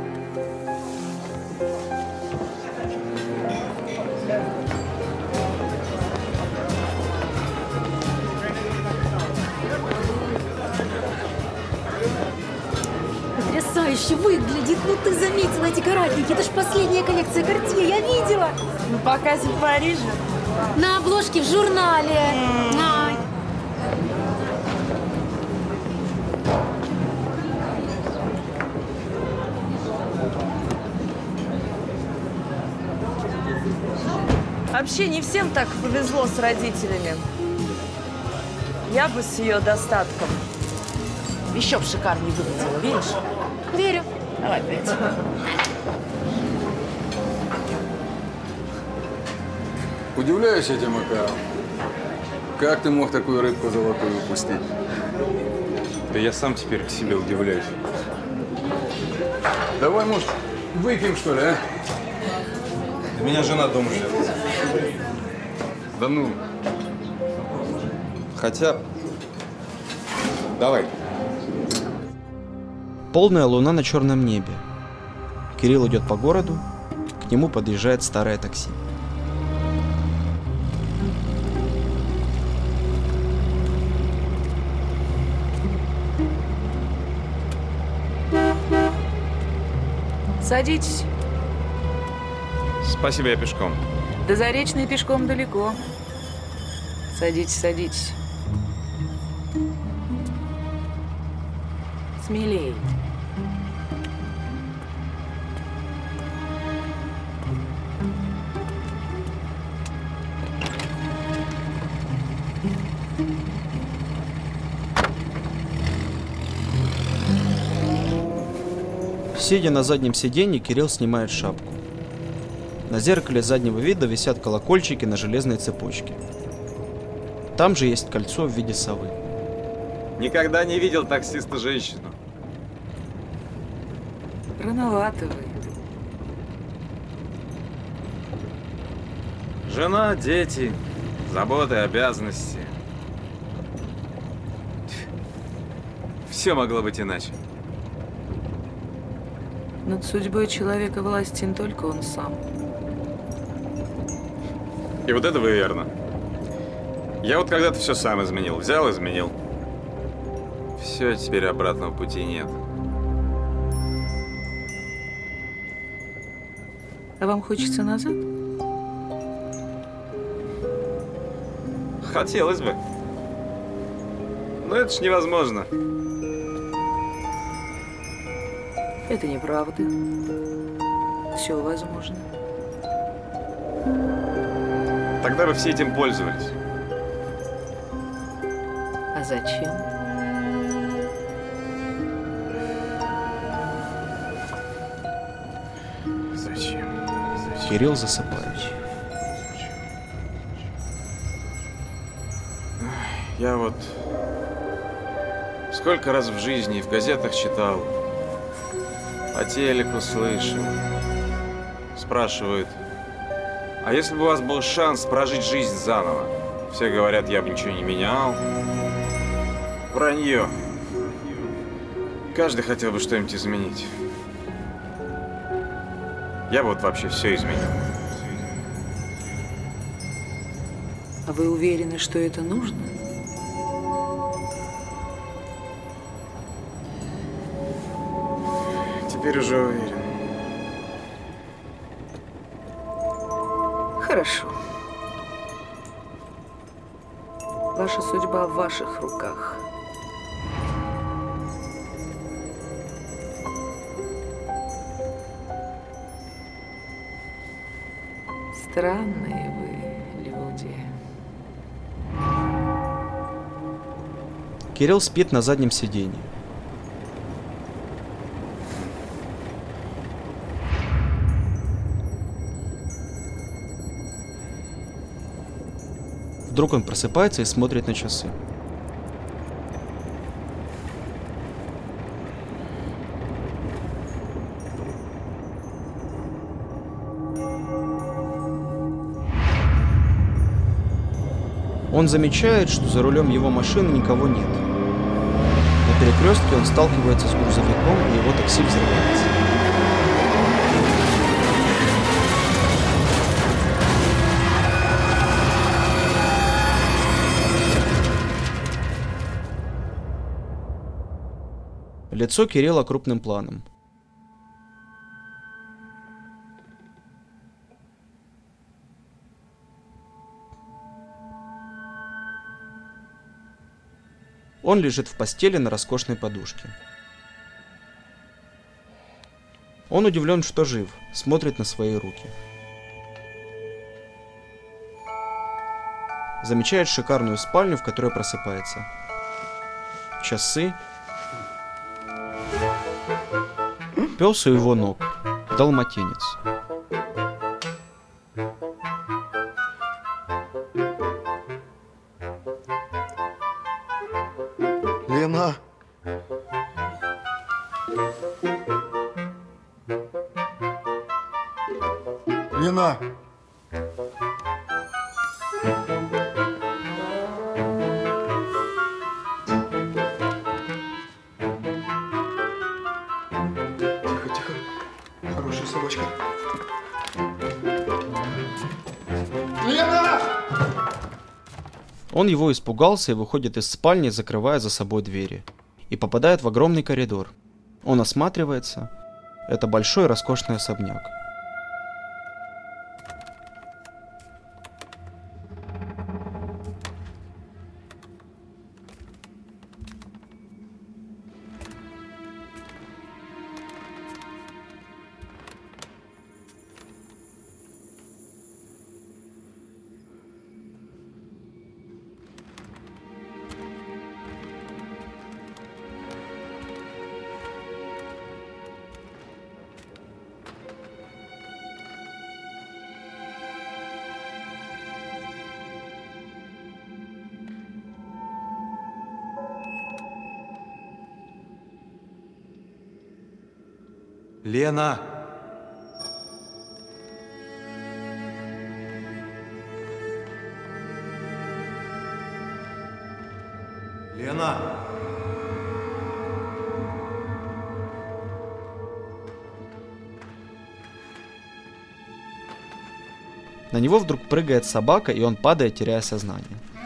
Потрясающе выглядит. Ну ты заметила эти каратники? Это ж последняя коллекция Cartier, я видела. На показе в Париже. На обложке в журнале. Ай. Вообще не всем так повезло с родителями. Я бы с ее достатком еще б шикарнее выглядела, веришь? Верю. Давай пять. Удивляюсь я тебе, Макаров. Как ты мог такую рыбку золотую упустить? Да я сам теперь к себе удивляюсь. Давай, может, выпьем, что ли, а? У меня жена дома живет. Да ну. Хотя... Давай. Полная луна на черном небе. Кирилл идет по городу, к нему подъезжает старое такси. Садитесь. Спасибо, я пешком. До Заречной пешком далеко. Садитесь, садитесь. Смелей. Сидя на заднем сиденье, Кирилл снимает шапку. На зеркале заднего вида висят колокольчики на железной цепочке. Там же есть кольцо в виде совы. Никогда не видел таксиста-женщину. Рановато вы. Жена, дети, заботы, обязанности. Все могло быть иначе. Над судьбой человека властен только он сам. И вот это вы верно. Я вот когда-то все сам изменил. Взял, изменил. Все, теперь обратного пути нет. А вам хочется назад? Хотелось бы. Но это ж невозможно. Это неправда. Все возможно. Тогда вы все этим пользовались. А зачем? Зачем? Зачем? Кирилл засыпает. Я вот сколько раз в жизни в газетах читал, по телеку слышал. Спрашивают, а если бы у вас был шанс прожить жизнь заново? Все говорят, я бы ничего не менял. Вранье. Каждый хотел бы что-нибудь изменить. Я бы вот вообще все изменил. А вы уверены, что это нужно? Теперь уже уверен. Хорошо. Ваша судьба в ваших руках. Странные вы люди. Кирилл спит на заднем сиденье. Вдруг он просыпается и смотрит на часы. Он замечает, что за рулем его машины никого нет. На перекрестке он сталкивается с грузовиком, и его такси взрывается. Лицо Кирилла крупным планом. Он лежит в постели на роскошной подушке. Он удивлен, что жив, смотрит на свои руки. Замечает шикарную спальню, в которой просыпается. Часы. Пес у его ног. Далматинец. Лена! Лена! Тихо, тихо. Хорошая собачка. Лена! Он его испугался и выходит из спальни, закрывая за собой двери. И попадает в огромный коридор. Он осматривается. Это большой роскошный особняк. Лена! Лена! На него вдруг прыгает собака, и он падает, теряя сознание.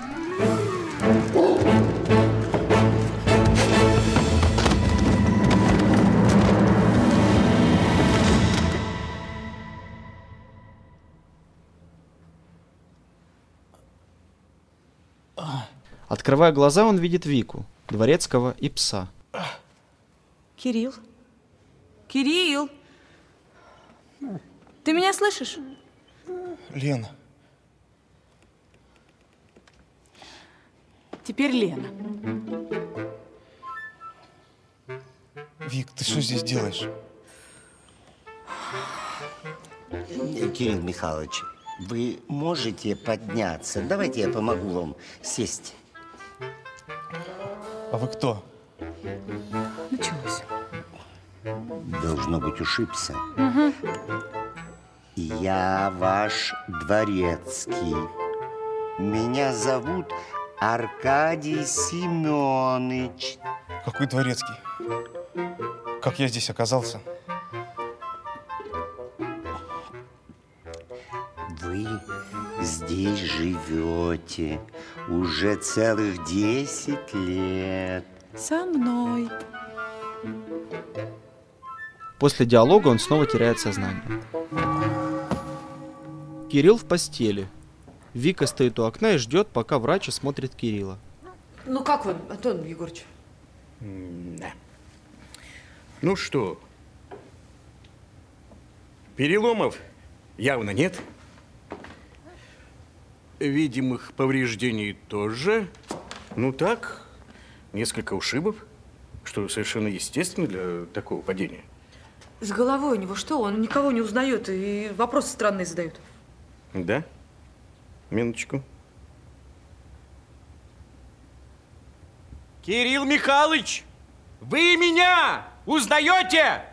Открывая глаза, он видит Вику, Дворецкого и пса. Кирилл? Кирилл! Ты меня слышишь? Лена. Теперь Лена. Вик, ты что здесь делаешь? Кирилл Михайлович, вы можете подняться? Давайте я помогу вам сесть. А вы кто? Началось. Должно быть, ушибся. Угу. Я ваш дворецкий. Меня зовут Аркадий Семенович. Какой дворецкий? Как я здесь оказался? Вы здесь живете уже целых десять лет. Со мной. После диалога он снова теряет сознание. Кирилл в постели. Вика стоит у окна и ждет, пока врач осмотрит Кирилла. Ну как вы, Антон Егорович? Да. Ну что, переломов явно нет. Видимых повреждений тоже. Ну так, несколько ушибов, что совершенно естественно для такого падения. С головой у него что? Он никого не узнает и вопросы странные задает. Да? Минуточку. Кирилл Михайлович, вы меня узнаете?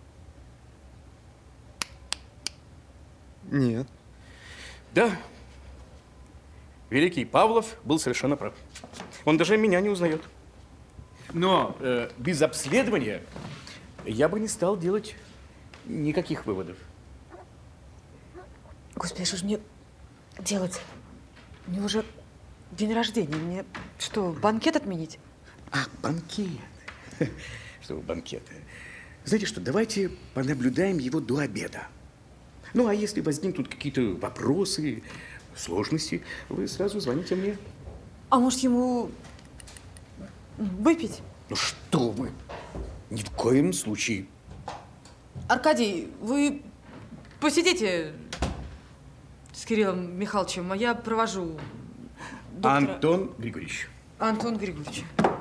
Нет. Да. Великий Павлов был совершенно прав. Он даже меня не узнает. Но э, без обследования я бы не стал делать никаких выводов. Господи, что же мне делать? У него же день рождения. Мне что, банкет отменить? А, банкет. Что банкет? Знаете что, давайте понаблюдаем его до обеда. Ну, а если возникнут какие-то вопросы, сложности, вы сразу звоните мне. А может, ему выпить? Ну что вы? Ни в коем случае. Аркадий, вы посидите с Кириллом Михайловичем, а я провожу доктора... Антон Григорьевич. Антон Григорьевич.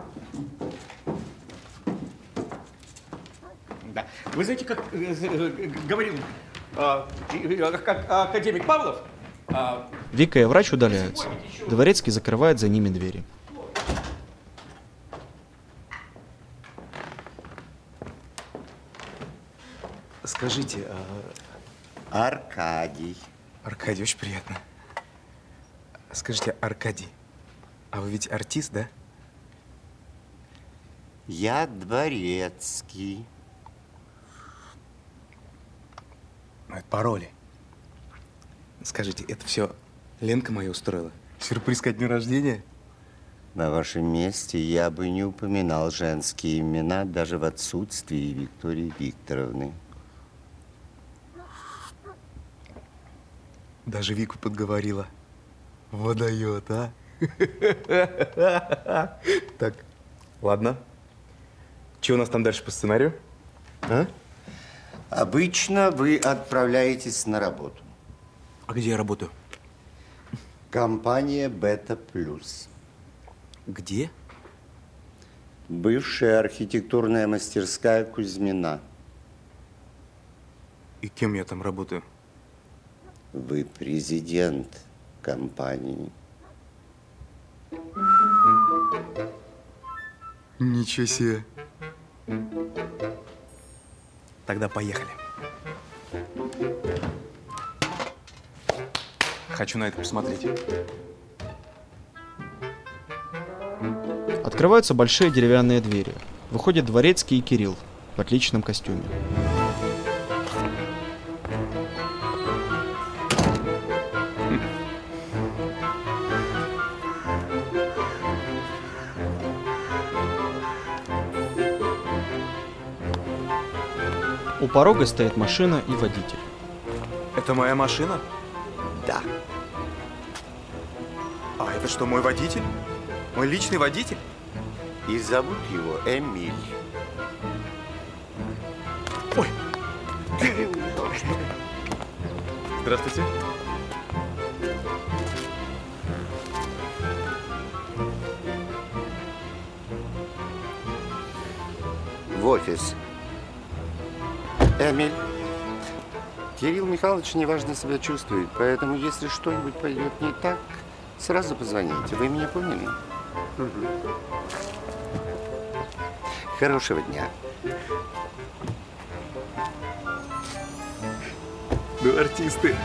Да. Вы знаете, как э, э, говорил э, э, как академик Павлов? Э, Вика и врач удаляются. Дворецкий закрывает за ними двери. Скажите, а... Аркадий. Аркадий, очень приятно. Скажите, Аркадий, а вы ведь артист, да? Я дворецкий. Ну, это пароли. Скажите, это все Ленка моя устроила? Сюрприз ко дню рождения? На вашем месте я бы не упоминал женские имена даже в отсутствии Виктории Викторовны. Даже Вику подговорила. Вот дает, а? Так, ладно. Что у нас там дальше по сценарию? А? Обычно вы отправляетесь на работу. А где я работаю? Компания Бета Плюс. Где? Бывшая архитектурная мастерская Кузьмина. И кем я там работаю? Вы президент компании. Ничего себе. Тогда поехали. Хочу на это посмотреть. Открываются большие деревянные двери. Выходят Дворецкий и Кирилл в отличном костюме. У порога стоит машина и водитель. Это моя машина? Да. А это что, мой водитель? Мой личный водитель? И зовут его Эмиль. Ой! Здравствуйте. В офис. Эмиль. Кирилл Михайлович неважно себя чувствует, поэтому если что-нибудь пойдет не так, сразу позвоните. Вы меня поняли? Угу. Хорошего дня. Ну, артисты.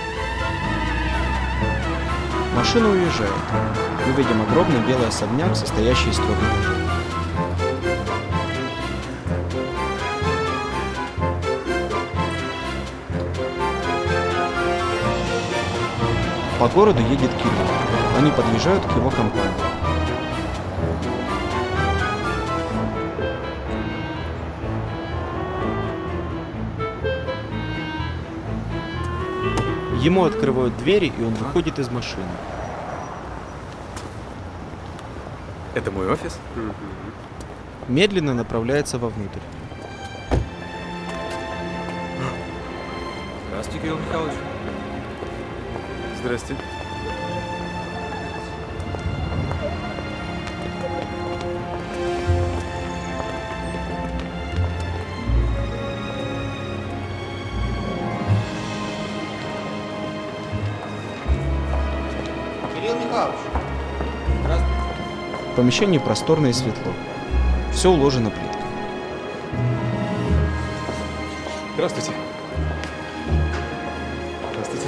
Машина уезжает. Мы видим огромный белый особняк, состоящий из трех этажей. По городу едет Кирилл. Они подъезжают к его компании. Ему открывают двери, и он выходит из машины. Это мой офис? Медленно направляется вовнутрь. Здравствуйте, Кирилл Михайлович. Здрасте. Кирилл Михайлович. В помещении просторно и светло. Все уложено плиткой. Здравствуйте. Здравствуйте.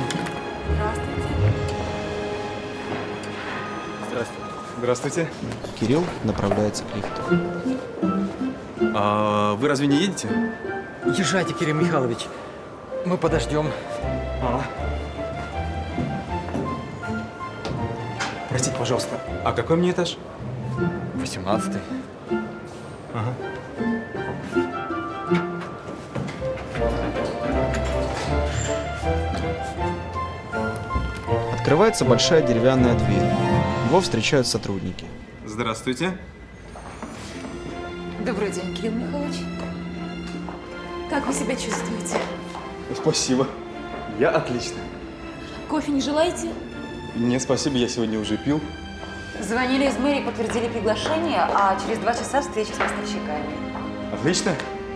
Здравствуйте. Здравствуйте. Кирилл направляется к лифту. А вы разве не едете? Езжайте, Кирилл Михайлович. Мы подождем. А. Простите, пожалуйста. А какой мне этаж? Восемнадцатый. Ага. Открывается большая деревянная дверь. Его встречают сотрудники. Здравствуйте. Добрый день, Кирилл Михайлович. Как вы себя чувствуете? Спасибо. Я отлично. Кофе не желаете? Нет, спасибо, я сегодня уже пил. Звонили из мэрии, подтвердили приглашение, а через два часа встреча с поставщиками. Отлично.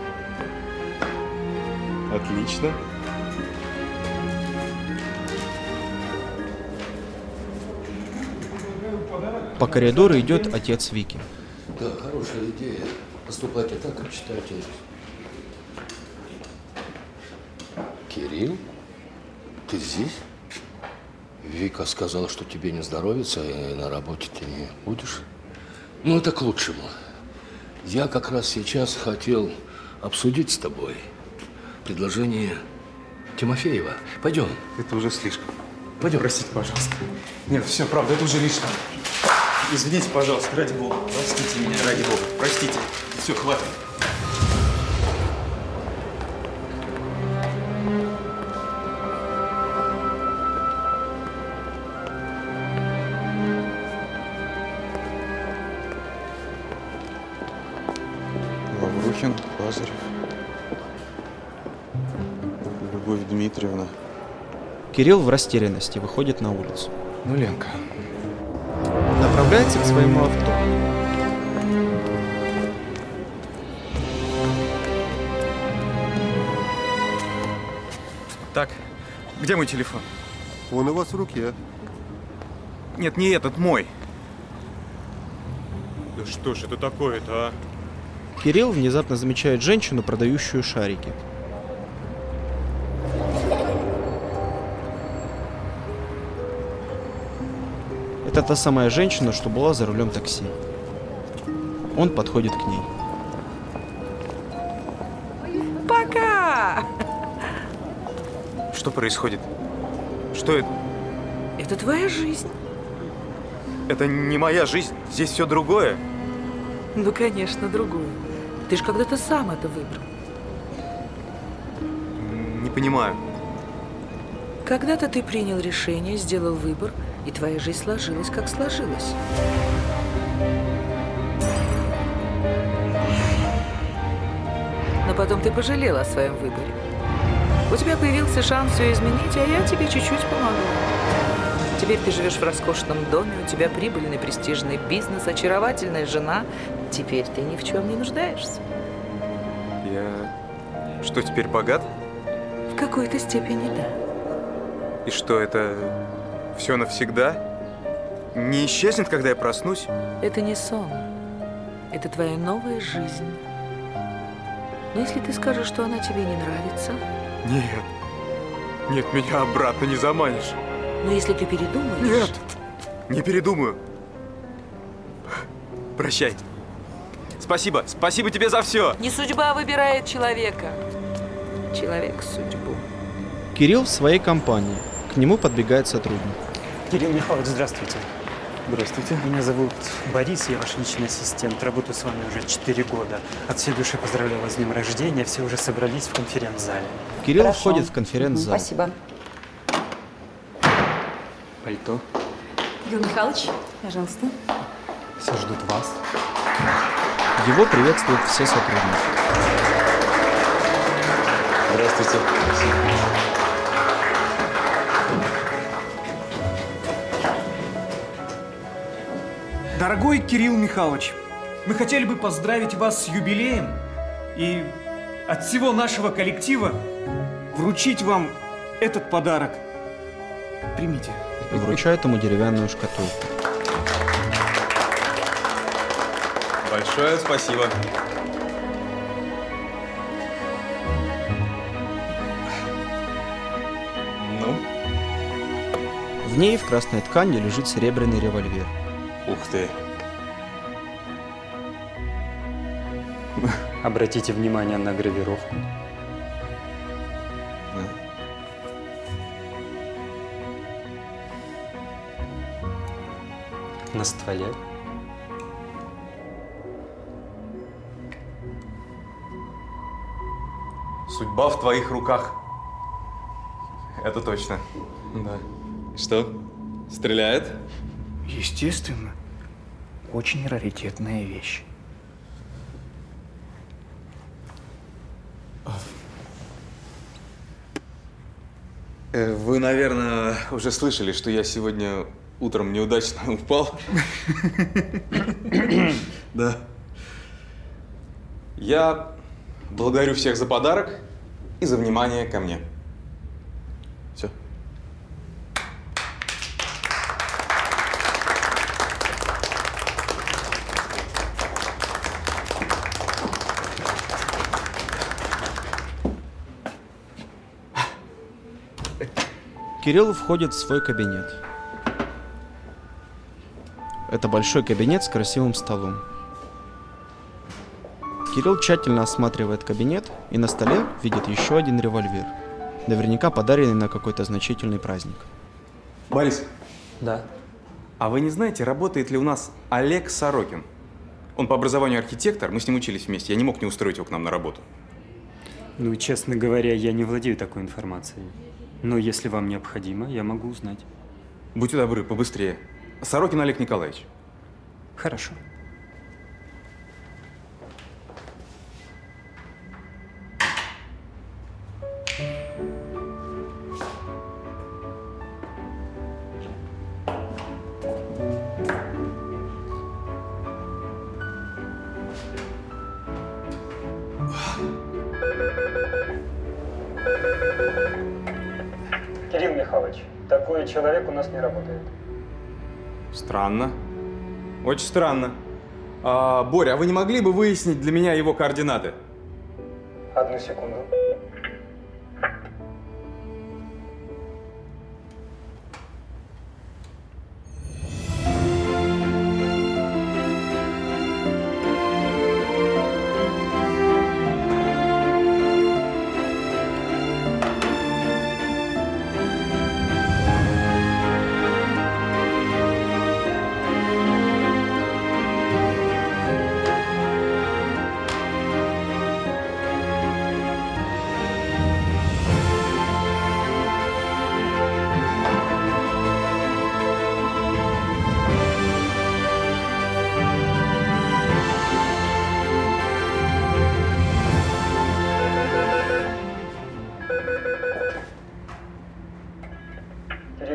Отлично. По коридору идет отец Вики. Да, хорошая идея. Поступайте так, как считаете. Кирилл, ты здесь? Вика сказала, что тебе не здоровится, и на работе ты не будешь. Ну, это к лучшему. Я как раз сейчас хотел обсудить с тобой предложение Тимофеева. Пойдем. Это уже слишком. Пойдем. Простите, пожалуйста. Нет, все, правда, это уже лишним. Извините, пожалуйста, ради бога. Простите меня, ради бога. Простите. Все, хватит. Лаврухин, Лазарев, Любовь Дмитриевна. Кирилл в растерянности выходит на улицу. Ну, Ленка. Направляется к своему авто. Так, где мой телефон? Он у вас в руке. Нет, не этот, мой. Да что ж это такое-то, а? Кирилл внезапно замечает женщину, продающую шарики. Это та самая женщина, что была за рулем такси. Он подходит к ней. Пока! Что происходит? Что это? Это твоя жизнь. Это не моя жизнь. Здесь все другое. Ну, конечно, другую. Ты ж когда-то сам это выбрал. понимаю. Когда-то ты принял решение, сделал выбор, и твоя жизнь сложилась, как сложилась. Но потом ты пожалел о своем выборе. У тебя появился шанс все изменить, а я тебе чуть-чуть помогу. Теперь ты живешь в роскошном доме, у тебя прибыльный престижный бизнес, очаровательная жена. Теперь ты ни в чем не нуждаешься. Я что, теперь богат? В какой-то степени да. И что, это все навсегда? Не исчезнет, когда я проснусь? Это не сон. Это твоя новая жизнь. Но если ты скажешь, что она тебе не нравится... Нет. Нет, меня обратно не заманишь. Но если ты передумаешь... Нет, не передумаю. Прощай. Спасибо, спасибо тебе за все. Не судьба выбирает человека. Человек судьбу. Кирилл в своей компании. К нему подбегает сотрудник. Кирилл Михайлович, здравствуйте. Здравствуйте. Меня зовут Борис, я ваш личный ассистент. Работаю с вами уже четыре года. От всей души поздравляю вас с днем рождения. Все уже собрались в конференц-зале. Кирилл Хорошо. входит в конференц-зал. Спасибо. Пальто. Кирилл Михайлович, пожалуйста. Все ждут вас. Его приветствуют все сотрудники. Здравствуйте. Дорогой Кирилл Михайлович, мы хотели бы поздравить вас с юбилеем и от всего нашего коллектива вручить вам этот подарок. Примите. И вручает ему деревянную шкатулку. Большое спасибо. Ну? В ней в красной ткани лежит серебряный револьвер. Ух ты. Обратите внимание на гравировку. На стволе. Судьба в твоих руках. Это точно. Да. Что? Стреляет? Естественно. Очень раритетная вещь. Вы, наверное, уже слышали, что я сегодня утром неудачно упал. Да. Я благодарю всех за подарок и за внимание ко мне. Все. Кирилл входит в свой кабинет. Это большой кабинет с красивым столом. Кирилл тщательно осматривает кабинет и на столе видит еще один револьвер. Наверняка подаренный на какой-то значительный праздник. Борис. Да. А вы не знаете, работает ли у нас Олег Сорокин? Он по образованию архитектор, мы с ним учились вместе. Я не мог не устроить его к нам на работу. Ну, честно говоря, я не владею такой информацией. Но если вам необходимо, я могу узнать. Будьте добры, побыстрее. Сорокин Олег Николаевич. Хорошо. Кирилл Михайлович, такой человек у нас не работает. Странно. Очень странно. А, Боря, а вы не могли бы выяснить для меня его координаты? Одну секунду.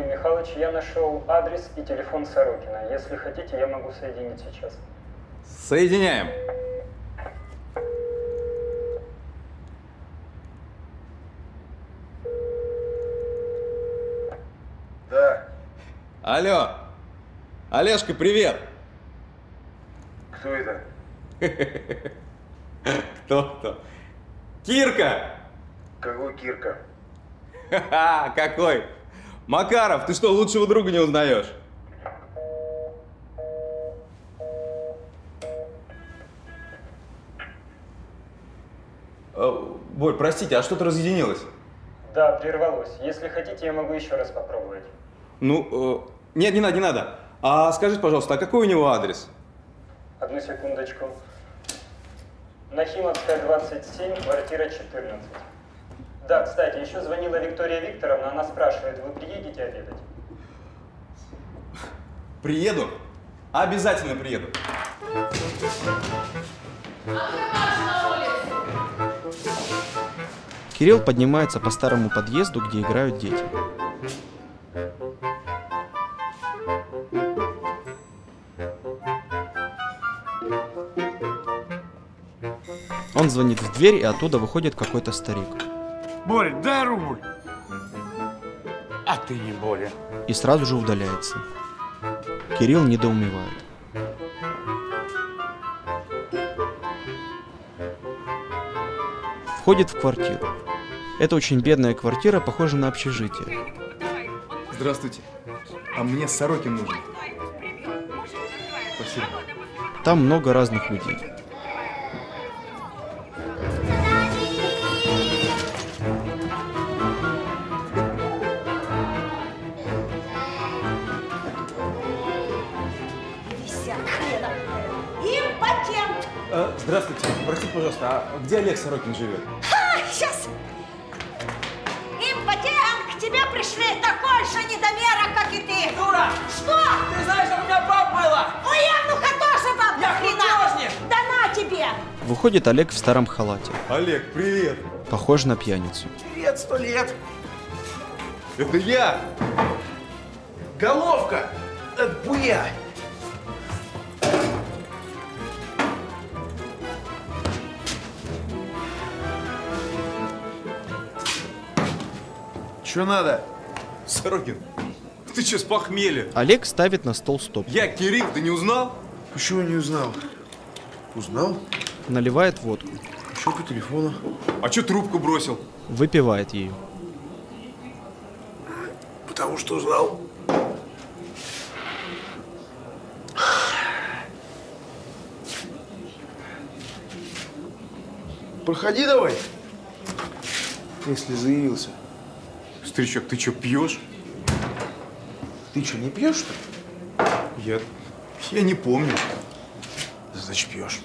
Михайлович, я нашел адрес и телефон Сорокина. Если хотите, я могу соединить сейчас. Соединяем. Да. Алло. Олежка, привет. Кто это? Кто-кто? Кирка! Какой Кирка? Ха-ха, какой? Макаров, ты что, лучшего друга не узнаешь? Борь, простите, а что-то разъединилось? Да, прервалось. Если хотите, я могу еще раз попробовать. Ну, э, нет, не надо, не надо. А скажите, пожалуйста, а какой у него адрес? Одну секундочку. Нахимовская, двадцать семь, квартира четырнадцать. Да, кстати, еще звонила Виктория Викторовна, она спрашивает, вы приедете обедать? Приеду. Обязательно приеду. Кирилл поднимается по старому подъезду, где играют дети. Он звонит в дверь, и оттуда выходит какой-то старик. Боря, дай рубль. А ты не Боря. И сразу же удаляется. Кирилл недоумевает. Входит в квартиру. Это очень бедная квартира, похожа на общежитие. Здравствуйте. А мне Сорокин нужен. Спасибо. Там много разных людей. Импотент! Э, здравствуйте. Простите, пожалуйста, а где Олег Сорокин живет? Ха, сейчас! Импотент, к тебе пришли такой же недомерок, как и ты! Дура! Что? Ты знаешь, как у меня баб было? У Евнуха тоже баб Я художник! Да на тебе! Выходит Олег в старом халате. Олег, привет! Похож на пьяницу. Привет, сто лет! Это я! Головка от буя! Что надо? Сорокин, ты что, с похмелья? Олег ставит на стол стопку. Я Кирилл, ты не узнал? Почему не узнал? Узнал? Наливает водку. Еще по телефону. А что трубку бросил? Выпивает ее. Потому что узнал. Проходи давай, если заявился. Старичок, ты что, пьешь? Ты что, не пьешь, что ли? Я... Я не помню. Значит, пьешь.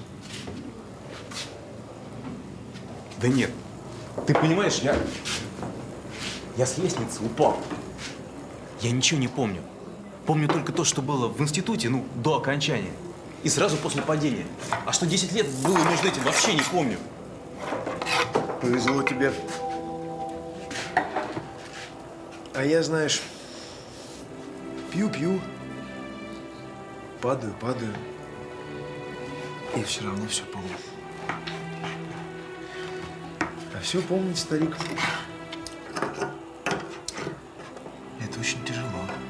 Да нет. Ты понимаешь, я... Я с лестницы упал. Я ничего не помню. Помню только то, что было в институте, ну, до окончания. И сразу после падения. А что десять лет было между этим, вообще не помню. Повезло тебе. А я, знаешь, пью-пью, падаю, падаю, и все равно все помню. А все помнить, старик, это очень тяжело.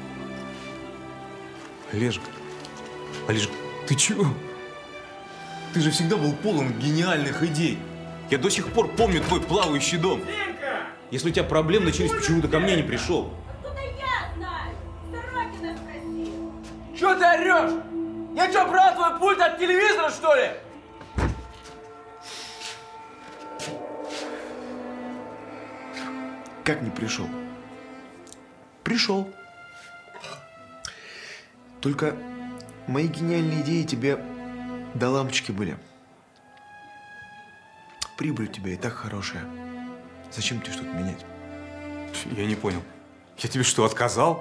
Олежка, Олежка, ты чего? Ты же всегда был полон гениальных идей. Я до сих пор помню твой плавающий дом. Если у тебя проблемы начались, почему ты ко мне не пришел? Откуда я знаю? Сорокина спроси. Чё ты орешь? Я что, брал твой пульт от телевизора, что ли? Как не пришел? Пришел. Только мои гениальные идеи тебе до лампочки были. Прибыль у тебя и так хорошая. Зачем тебе что-то менять? Я не понял. Я тебе что, отказал?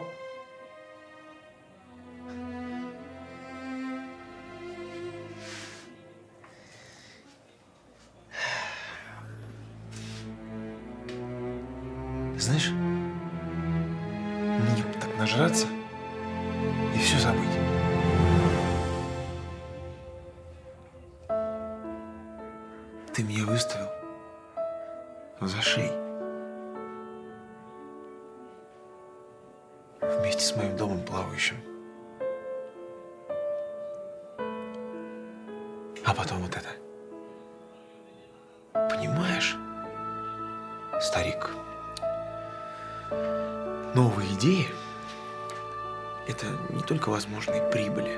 Знаешь, мне так нажраться и все забыть. Ты меня выставил за шеей. Вместе с моим домом плавающим. А потом вот это. Понимаешь, старик, новые идеи – это не только возможные прибыли,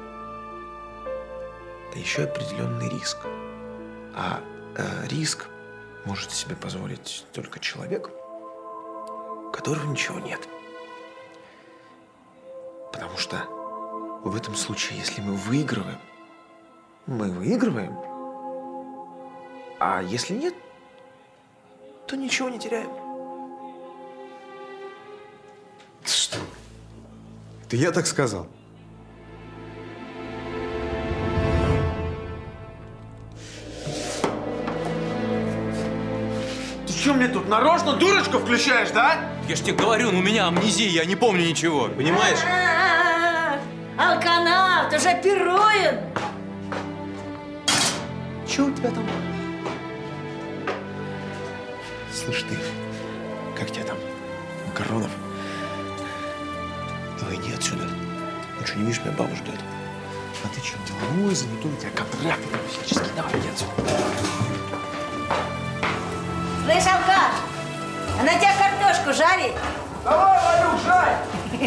это еще и определенный риск. А э, риск может себе позволить только человек, у которого ничего нет. Потому что в этом случае, если мы выигрываем, мы выигрываем, а если нет, то ничего не теряем. Что? Это я так сказал? Ты что мне тут нарочно дурочку включаешь, да? Я ж тебе говорю, ну у меня амнезия, я не помню ничего, понимаешь? Алканавт уже пирует! Че у тебя там? Слышь ты, как тебя там? Макаронов? Давай иди отсюда. Ну что, не видишь, меня баба ждет. А ты что, головой занятой, у тебя контракт всячески. Давай, иди отсюда. Слышь, Алкаш, а на тебя картошку жарить? Давай, Валюк, жарь!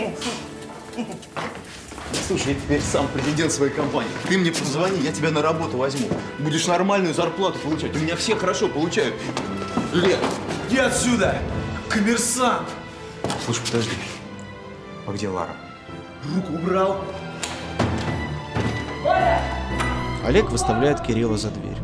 Слушай, я теперь сам президент своей компании. Ты мне позвони, я тебя на работу возьму. Будешь нормальную зарплату получать. У меня все хорошо получают. Лет. Иди отсюда, коммерсант! Слушай, подожди. А где Лара? Руку убрал. Олег выставляет Кирилла за дверь.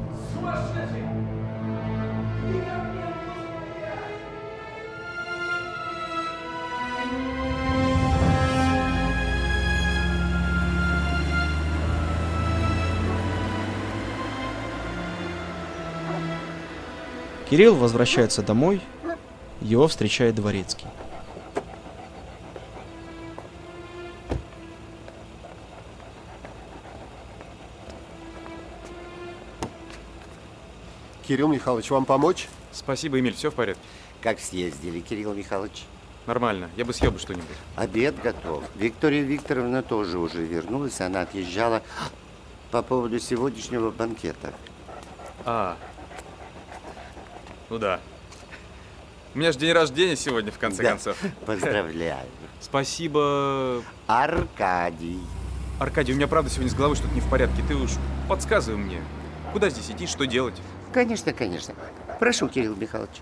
Кирилл возвращается домой, его встречает дворецкий. Кирилл Михайлович, вам помочь? Спасибо, Эмиль, все в порядке? Как съездили, Кирилл Михайлович? Нормально, я бы съел бы что-нибудь. Обед готов. Виктория Викторовна тоже уже вернулась, она отъезжала по поводу сегодняшнего банкета. А, ну да. У меня же день рождения сегодня, в конце Да, концов. поздравляю. Спасибо. Аркадий. Аркадий, у меня правда сегодня с головой что-то не в порядке. Ты уж подсказывай мне, куда здесь идти, что делать? Конечно, конечно. Прошу, Кирилл Михайлович.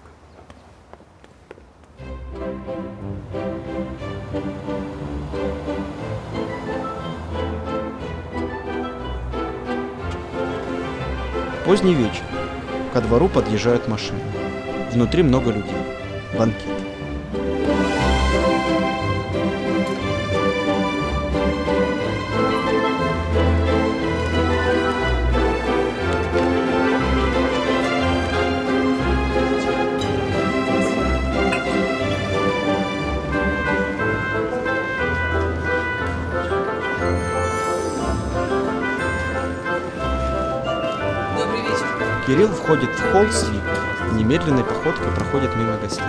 Поздний вечер. Ко двору подъезжают машины. Внутри много людей. Банкет. Добрый вечер. Кирилл входит в холл с ви ай пи. Немедленной походкой проходит мимо гостей.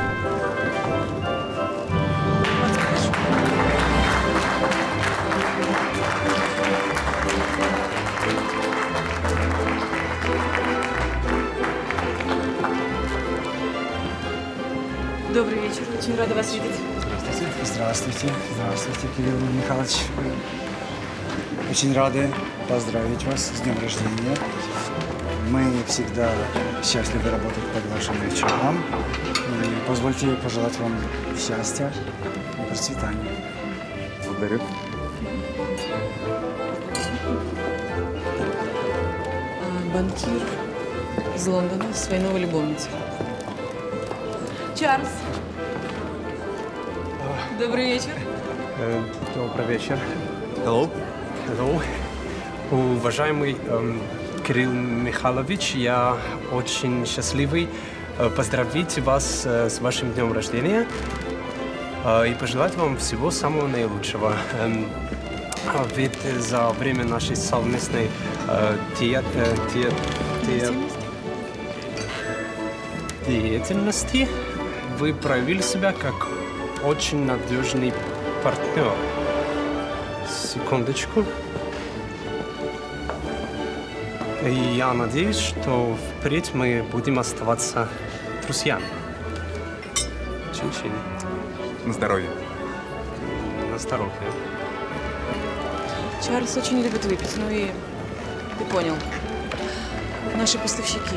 Добрый вечер. Очень рада вас видеть. Здравствуйте. Здравствуйте. Здравствуйте, Кирилл Михайлович. Очень рады поздравить вас с днем рождения. Мы всегда счастливы работать под вашим началом. И позвольте пожелать вам счастья и процветания. Благодарю. А, банкир из Лондона с своей новой любовницей. Чарльз. Добрый вечер. Э, Добрый вечер. Hello. Hello. Уважаемый эм, Кирилл Михайлович, я очень счастливый э, поздравить вас э, с вашим днем рождения. э, и пожелать вам всего самого наилучшего. Эм, а ведь за время нашей совместной э, диет, э, диет, диет, деятельности вы проявили себя как очень надежный партнер. Секундочку. И я надеюсь, что впредь мы будем оставаться друзьями. Чин-чин. На здоровье. На здоровье. Чарльз очень любит выпить, ну и ты понял. Наши поставщики.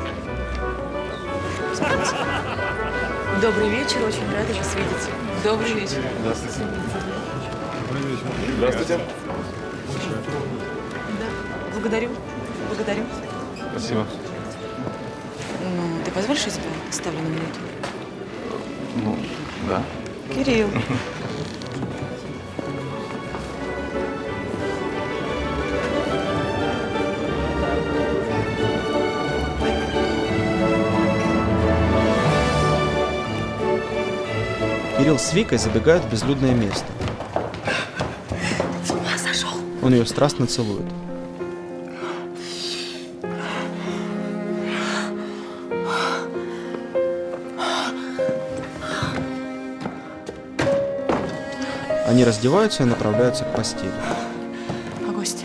Добрый вечер, очень рада вас видеть. Добрый вечер. Здравствуйте. Добрый вечер. Здравствуйте. Да, благодарю. Благодарю. Спасибо. Ну, ты позволишь, я тебя оставлю на минуту? Ну, да. Кирилл. Кирилл с Викой забегают в безлюдное место. С ума сошел. Он ее страстно целует. Они раздеваются и направляются к постели. А гости?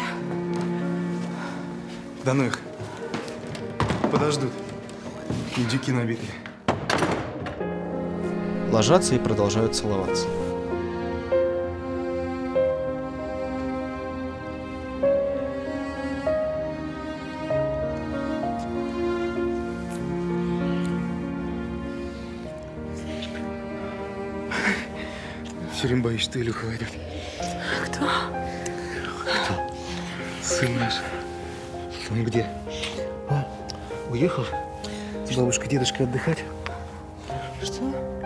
Да ну их. Подождут. Индюки набитые. Ложатся и продолжают целоваться. Все время боюсь, что Илюха войдет. Кто? Кто? Сын наш. Он где? А, уехал? С бабушкой, дедушкой отдыхать? Что?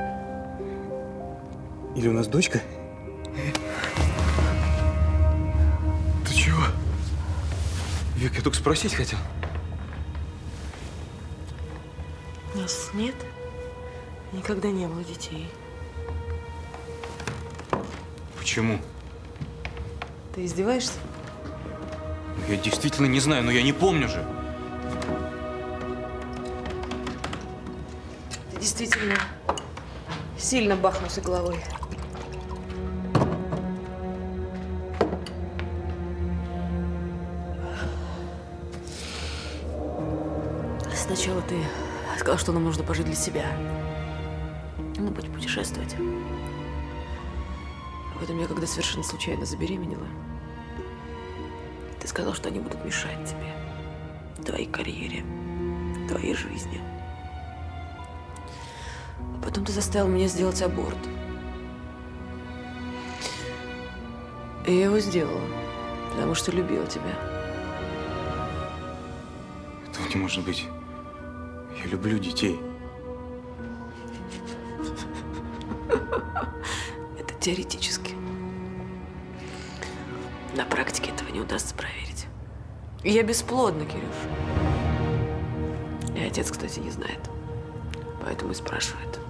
Или у нас дочка? Ты чего? Вик, я только спросить хотел. У нас нет, никогда не было детей. Почему? Ты издеваешься? Я действительно не знаю, но я не помню же. Ты действительно сильно бахнулся головой. Сначала ты сказал, что нам нужно пожить для себя. Ну, будь путешествовать. А потом я, когда совершенно случайно забеременела, ты сказал, что они будут мешать тебе, твоей карьере, твоей жизни. А потом ты заставил меня сделать аборт. И я его сделала, потому что любила тебя. Этого не может быть. Я люблю детей. Это теоретически. На практике этого не удастся проверить. Я бесплодна, Кирюш. И отец, кстати, не знает. Поэтому и спрашивает.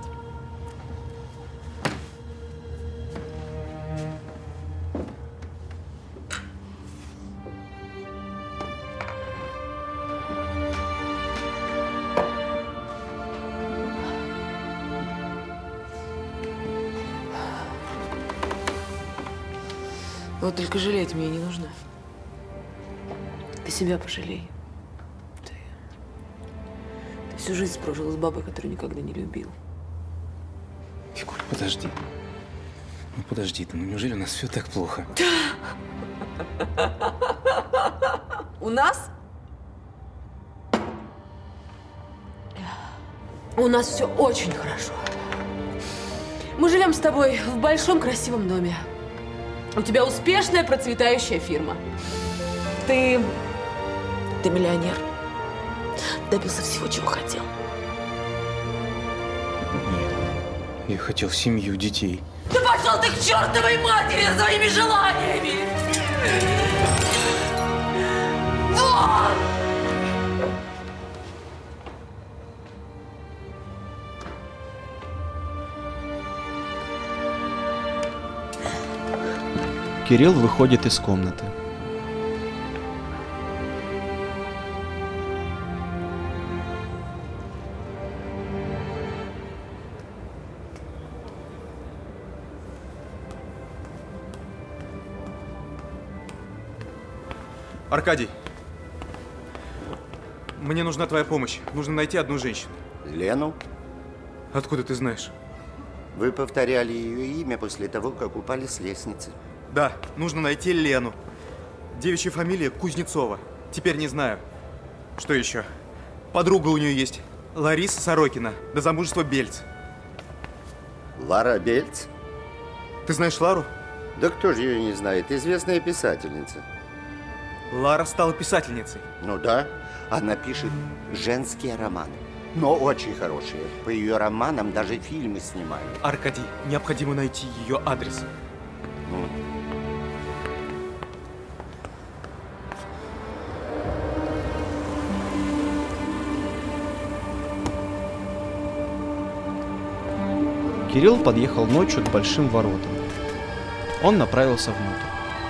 Вот только жалеть мне не нужно. Ты себя пожалей. Ты, ты всю жизнь прожила с бабой, которую никогда не любил. Викуль, подожди. Ну подожди ты, ну неужели у нас все так плохо? У нас? У нас все очень хорошо. Мы живем с тобой в большом красивом доме. У тебя успешная, процветающая фирма. Ты... Ты миллионер. Добился всего, чего хотел. Нет. Я хотел семью, детей. Да пошел ты к чертовой матери со своими желаниями! Вот! Кирилл выходит из комнаты. Аркадий, мне нужна твоя помощь. Нужно найти одну женщину. Лену? Откуда ты знаешь? Вы повторяли ее имя после того, как упали с лестницы. Да, нужно найти Лену. Девичья фамилия Кузнецова. Теперь не знаю. Что еще? Подруга у нее есть. Лариса Сорокина. До замужества Бельц. Лара Бельц? Ты знаешь Лару? Да кто же ее не знает? Известная писательница. Лара стала писательницей. Ну да. Она пишет женские романы. Но очень хорошие. По ее романам даже фильмы снимают. Аркадий, необходимо найти ее адрес. Mm. Кирилл подъехал ночью к большим воротам. Он направился внутрь.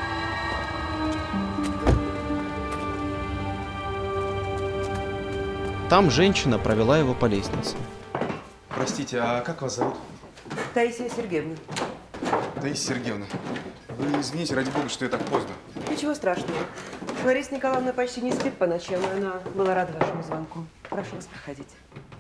Там женщина провела его по лестнице. Простите, а как вас зовут? Таисия Сергеевна. Таисия Сергеевна, вы извините, ради бога, что я так поздно. Ничего страшного. Лариса Николаевна почти не спит по ночам, и она была рада вашему звонку. Прошу вас, проходите.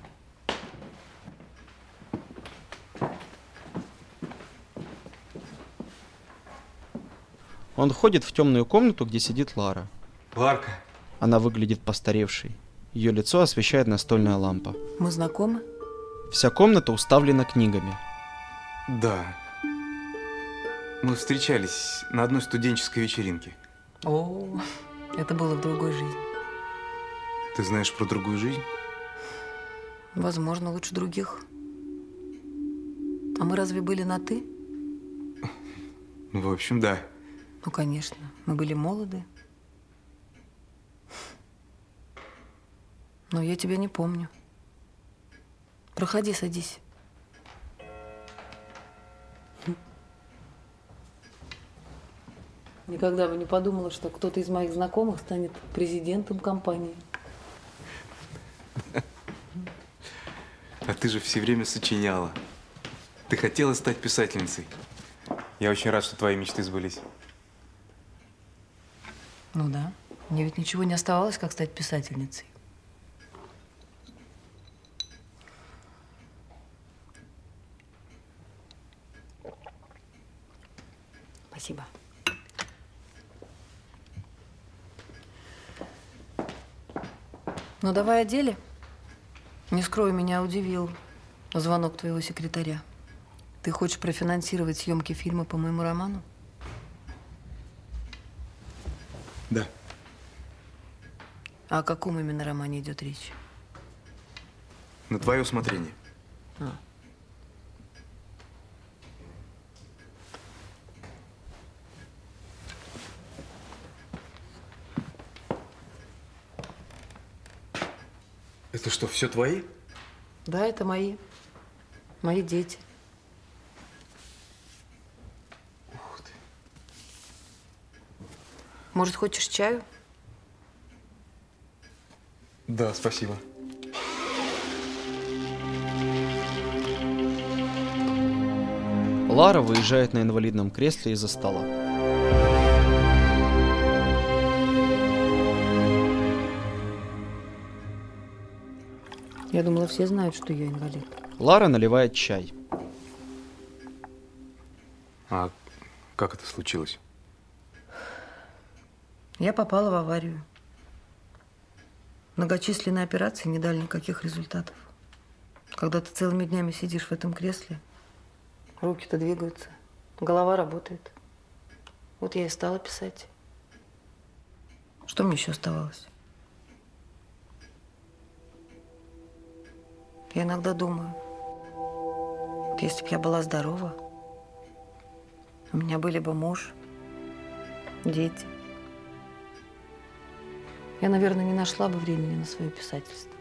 Он входит в темную комнату, где сидит Лара. Ларка. Она выглядит постаревшей. Ее лицо освещает настольная лампа. Мы знакомы? Вся комната уставлена книгами. Да. Мы встречались на одной студенческой вечеринке. О, это было в другой жизни. Ты знаешь про другую жизнь? Возможно, лучше других. А мы разве были на «ты»? Ну, в общем, да. Ну, конечно. Мы были молоды. Но я тебя не помню. Проходи, садись. Никогда бы не подумала, что кто-то из моих знакомых станет президентом компании. А ты же все время сочиняла. Ты хотела стать писательницей. Я очень рад, что твои мечты сбылись. Ну да. Мне ведь ничего не оставалось, как стать писательницей. Спасибо. Ну, давай о деле. Не скрою, меня удивил звонок твоего секретаря. Ты хочешь профинансировать съемки фильма по моему роману? Да. А о каком именно романе идет речь? На твое усмотрение. А. Это что, все твои? Да, это мои. Мои дети. Ух ты. Может, хочешь чаю? Да, спасибо. Лара выезжает на инвалидном кресле из-за стола. Я думала, все знают, что я инвалид. Лара наливает чай. А как это случилось? Я попала в аварию. Многочисленные операции не дали никаких результатов. Когда ты целыми днями сидишь в этом кресле, руки-то двигаются, голова работает. Вот я и стала писать. Что мне еще оставалось? Я иногда думаю, вот если бы я была здорова, у меня были бы муж, дети. Я, наверное, не нашла бы времени на свое писательство.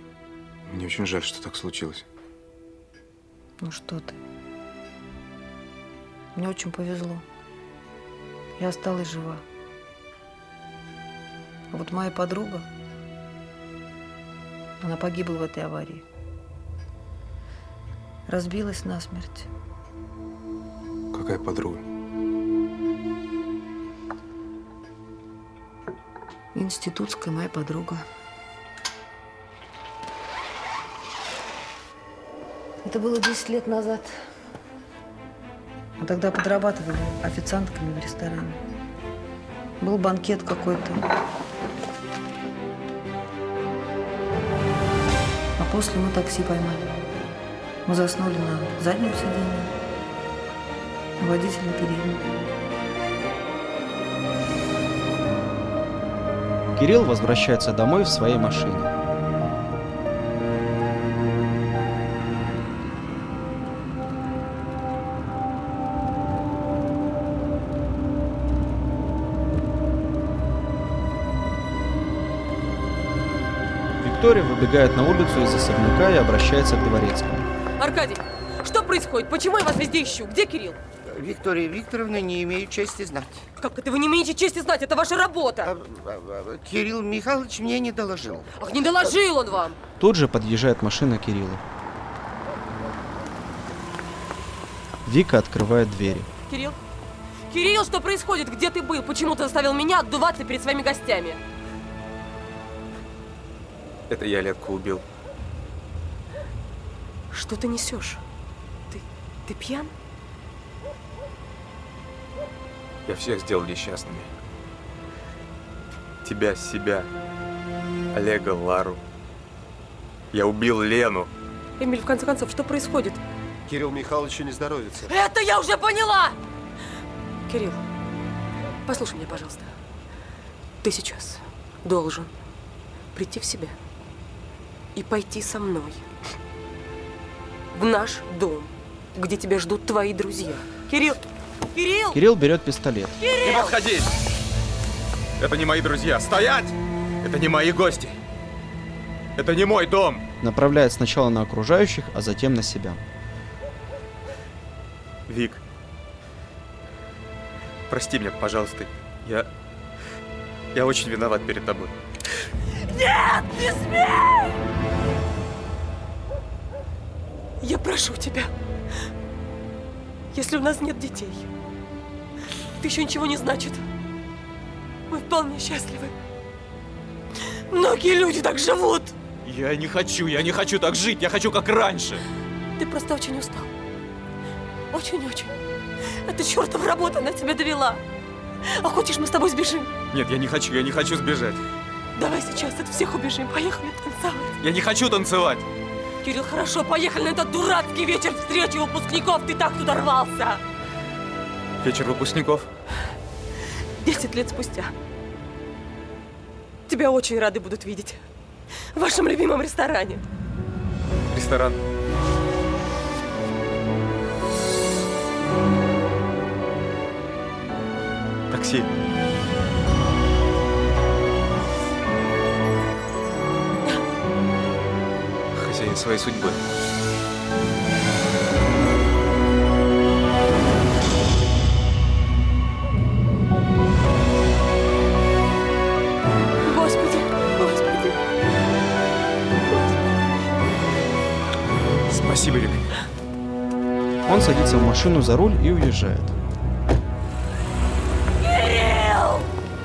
Мне очень жаль, что так случилось. Ну что ты? Мне очень повезло. Я осталась жива. А вот моя подруга, она погибла в этой аварии. Разбилась насмерть. Какая подруга? Институтская моя подруга. Это было десять лет назад. Мы тогда подрабатывали официантками в ресторане. Был банкет какой-то. А после мы такси поймали. Мы заснули на заднем сиденье, а водитель на переднем. Кирилл возвращается домой в своей машине. Виктория выбегает на улицу из особняка и обращается к дворецкому. Аркадий, что происходит? Почему я вас везде ищу? Где Кирилл? Виктория Викторовна, не имею чести знать. Как это вы не имеете чести знать? Это ваша работа. А, а, а, Кирилл Михайлович мне не доложил. Ах, не доложил он вам. Тут же подъезжает машина Кирилла. Вика открывает двери. Кирилл? Кирилл, что происходит? Где ты был? Почему ты заставил меня отдуваться перед своими гостями? Это я Ленку убил. Что ты несешь? Ты, ты пьян? Я всех сделал несчастными. Тебя, себя, Олега, Лару. Я убил Лену. Эмиль, в конце концов, что происходит? Кирилл Михайлович не здоровится. Это я уже поняла! Кирилл, послушай меня, пожалуйста. Ты сейчас должен прийти в себя и пойти со мной в наш дом, где тебя ждут твои друзья. Кирилл! Кирилл! Кирилл берет пистолет. Кирилл! Не подходи! Это не мои друзья. Стоять! Это не мои гости. Это не мой дом. Направляет сначала на окружающих, а затем на себя. Вик, прости меня, пожалуйста. Я... Я очень виноват перед тобой. Нет, не смей! Я прошу тебя. Если у нас нет детей, это еще ничего не значит. Мы вполне счастливы. Многие люди так живут. Я не хочу, я не хочу так жить. Я хочу как раньше. Ты просто очень устал. Очень-очень. Эта чертова работа на тебя довела. А хочешь, мы с тобой сбежим? Нет, я не хочу, я не хочу сбежать. Давай сейчас от всех убежим. Поехали танцевать. Я не хочу танцевать. Кирилл, хорошо, поехали на этот дурацкий вечер встречи выпускников. Ты так туда рвался. Вечер выпускников? Десять лет спустя. Тебя очень рады будут видеть. В вашем любимом ресторане. Ресторан. Такси. Хозяин своей судьбы. Господи, Господи. Спасибо, Вик. Он садится в машину за руль и уезжает. Кирилл!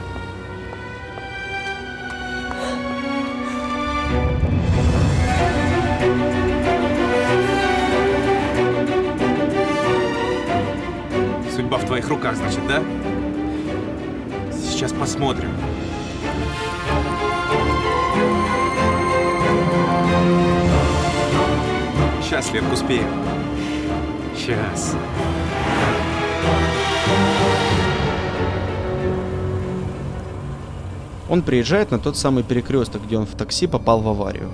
Судьба в твоих руках, значит, да? Сейчас посмотрим. Сейчас, Ленку, успеем. Сейчас. Он приезжает на тот самый перекресток, где он в такси попал в аварию.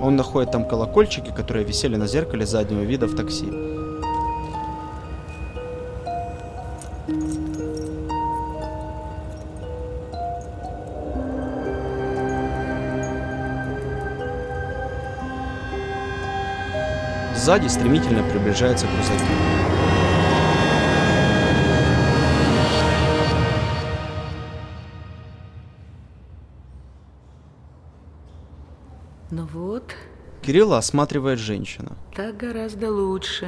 Он находит там колокольчики, которые висели на зеркале заднего вида в такси. Сзади стремительно приближается грузовик. Ну вот, Кирилла осматривает женщина. так гораздо лучше.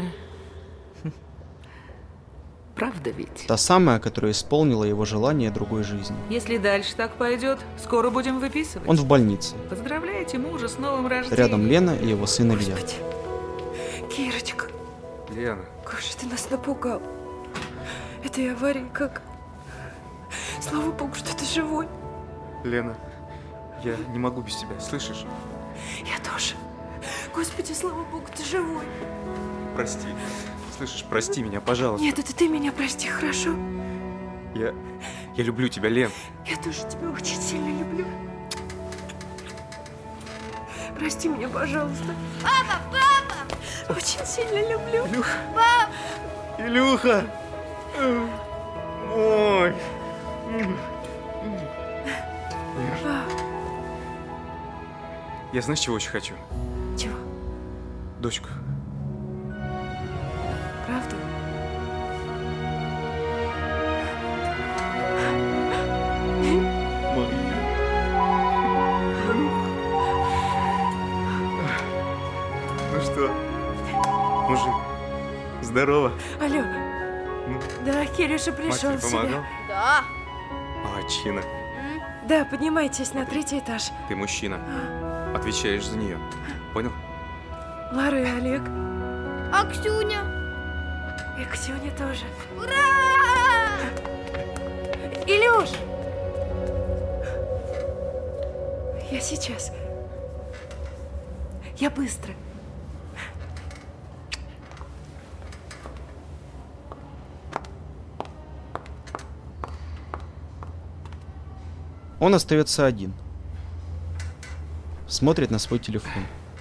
Правда ведь? Та самая, которая исполнила его желание другой жизни. Если дальше так пойдет, скоро будем выписывать. Он в больнице. Поздравляйте мужа с новым рождением. Рядом Лена и его сын Илья. Кирочка, Лена. как же ты нас напугал. Этой аварии как... Слава богу, что ты живой. Лена, я не могу без тебя, слышишь? Я тоже. Господи, слава богу, ты живой. Прости. Слышишь, прости меня, пожалуйста. Нет, это ты меня прости, хорошо? Я... Я люблю тебя, Лен. Я тоже тебя очень сильно люблю. Прости меня, пожалуйста. Папа, папа! Очень сильно люблю. Илюха. Пап! Илюха! Ой. Я знаешь, чего очень хочу? Чего? Дочку. Правда? Ну что, мужик, здорово. Алло. Ну, Да, Кирюша пришел мать в тебе себя. помогал? Да. Молодчина. Да, поднимайтесь на третий этаж. Ты мужчина. Отвечаешь за нее. Понял? Лара и Олег. А Ксюня? И Ксюня тоже. Ура! Илюш! Я сейчас. Я быстро. Он остается один. Смотрит на свой телефон.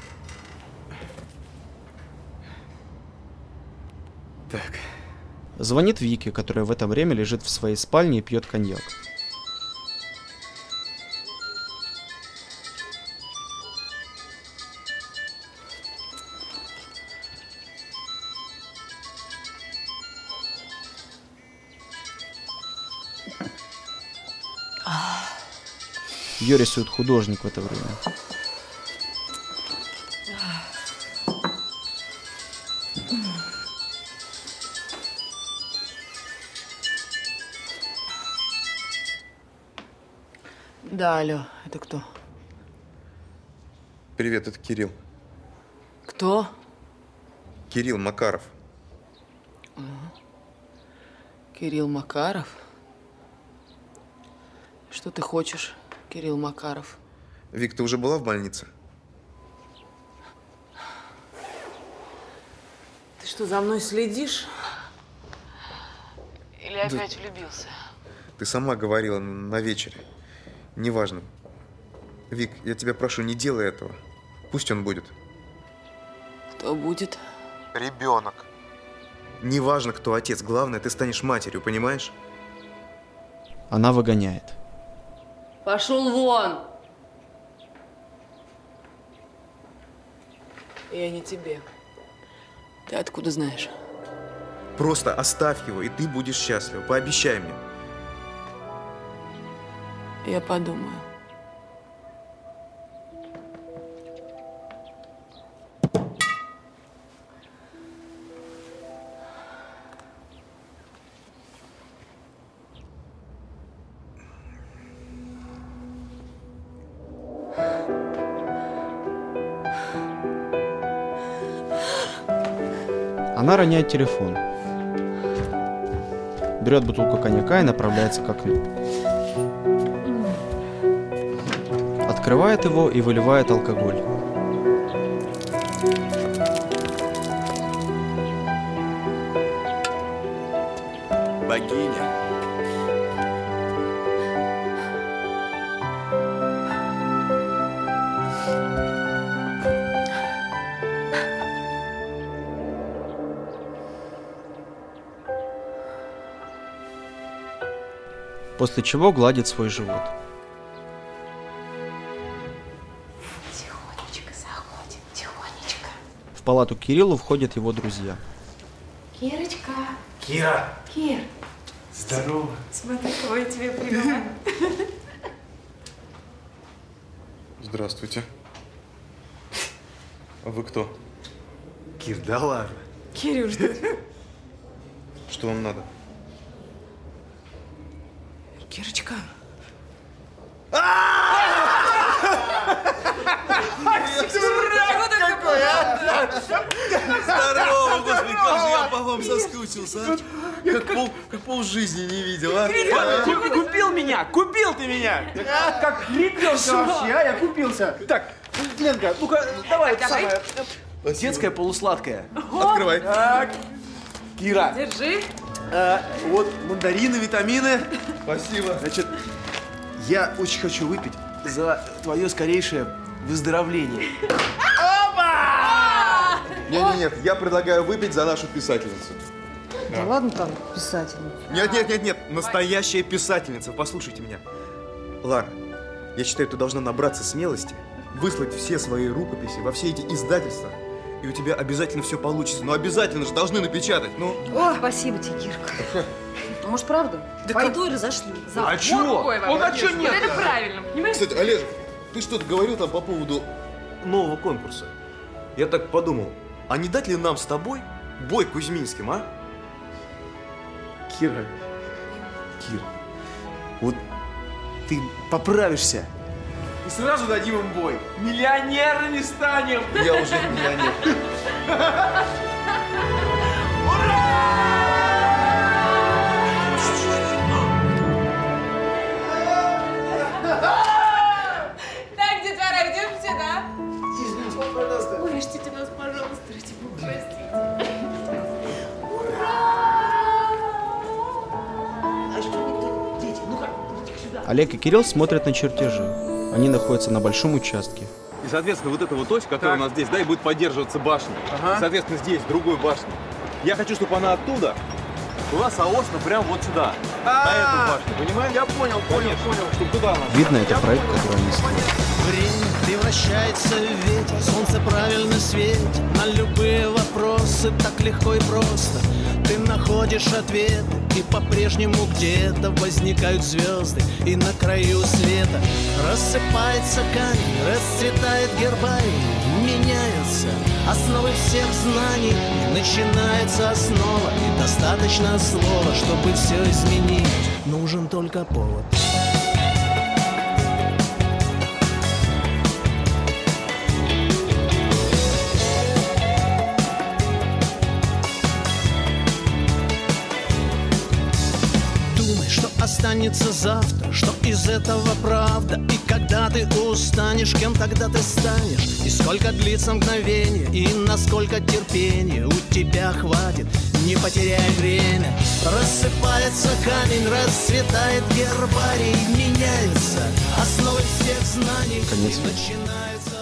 Так. Звонит Вике, которая в это время лежит в своей спальне и пьет коньяк. Ее рисует художник в это время. Да, алло, это кто? Привет, это Кирилл. Кто? Кирилл Макаров. Ага. Кирилл Макаров? Что ты хочешь, Кирилл Макаров? Вик, ты уже была в больнице? Ты что, за мной следишь? Или Да. опять влюбился? Ты сама говорила на вечере. Неважно. Вик, я тебя прошу, не делай этого. Пусть он будет. Кто будет? Ребенок. Неважно, кто отец. Главное, ты станешь матерью, понимаешь? Она выгоняет. Пошел вон! Я не тебе. Ты откуда знаешь? Просто оставь его, и ты будешь счастлива. Пообещай мне. Я подумаю. Она роняет телефон. Берет бутылку коньяка и направляется к окну. Открывает его и выливает алкоголь. Богиня. после чего гладит свой живот. Тихонечко заходим, тихонечко. В палату к Кириллу входят его друзья. Кирочка. Кира. Кир. Здорово. Смотри, кого я тебе привела. Здравствуйте. А вы кто? Кир, да ладно. Кирюш, что? Что вам надо? Кирочка. Какой, а? Здорово, господи, как же я по вам соскучился, а? Как пол, как пол жизни не видел, а? Купил меня, купил ты меня! Как ребенка вообще, а? Я купился. Так, Ленка, ну-ка, давай, это Давай. самое. Детское полусладкое. О. Открывай. Так, Кира. Держи. А, вот мандарины, витамины. Спасибо. Значит, я очень хочу выпить за твое скорейшее выздоровление. Опа! Нет-нет-нет, я предлагаю выпить за нашу писательницу. Да ладно там, писательница. Нет-нет-нет-нет, настоящая писательница, послушайте меня. Лара, я считаю, ты должна набраться смелости, выслать все свои рукописи во все эти издательства, и у тебя обязательно все получится. Но обязательно же должны напечатать, ну. О, спасибо тебе, Кирка. А может, правда? Да Пойду и разошлю. А чё? Он а чё нет? Это правильно, понимаешь? Кстати, Олежек, ты что-то говорил там по поводу нового конкурса. Я так подумал, а не дать ли нам с тобой бой Кузьминским, а? Кира, Кир, вот ты поправишься и сразу дадим им бой. Миллионерами станем! Я уже миллионер. Так, детвора, идемте, да? Ой, простите нас, пожалуйста, ради бога, простите. Олег и Кирилл смотрят на чертежи. Они находятся на большом участке. И, соответственно, вот эта вот ось, которая у нас здесь, да, и будет поддерживаться башня. Ага. Соответственно, здесь, другой башни. Я хочу, чтобы она оттуда была соосно прямо вот сюда, на эту башню, понимаешь? Я понял, понял, понял. Чтобы туда она... Видно, это проект, который они строят. Время превращается в ветер, солнце правильно светит на любые вопросы, так легко и просто. Ты находишь ответы, и по-прежнему где-то возникают звезды, и на краю света рассыпается камень, расцветает гербарий, меняются основы всех знаний, и начинается основа, и достаточно слова, чтобы все изменить, нужен только повод. Останется завтра, что из этого правда. И когда ты устанешь, кем тогда ты станешь? И сколько длится мгновение, и насколько терпения у тебя хватит, не потеряй время. Рассыпается камень, расцветает гербарий, меняется основы всех знаний. Конец. И начинается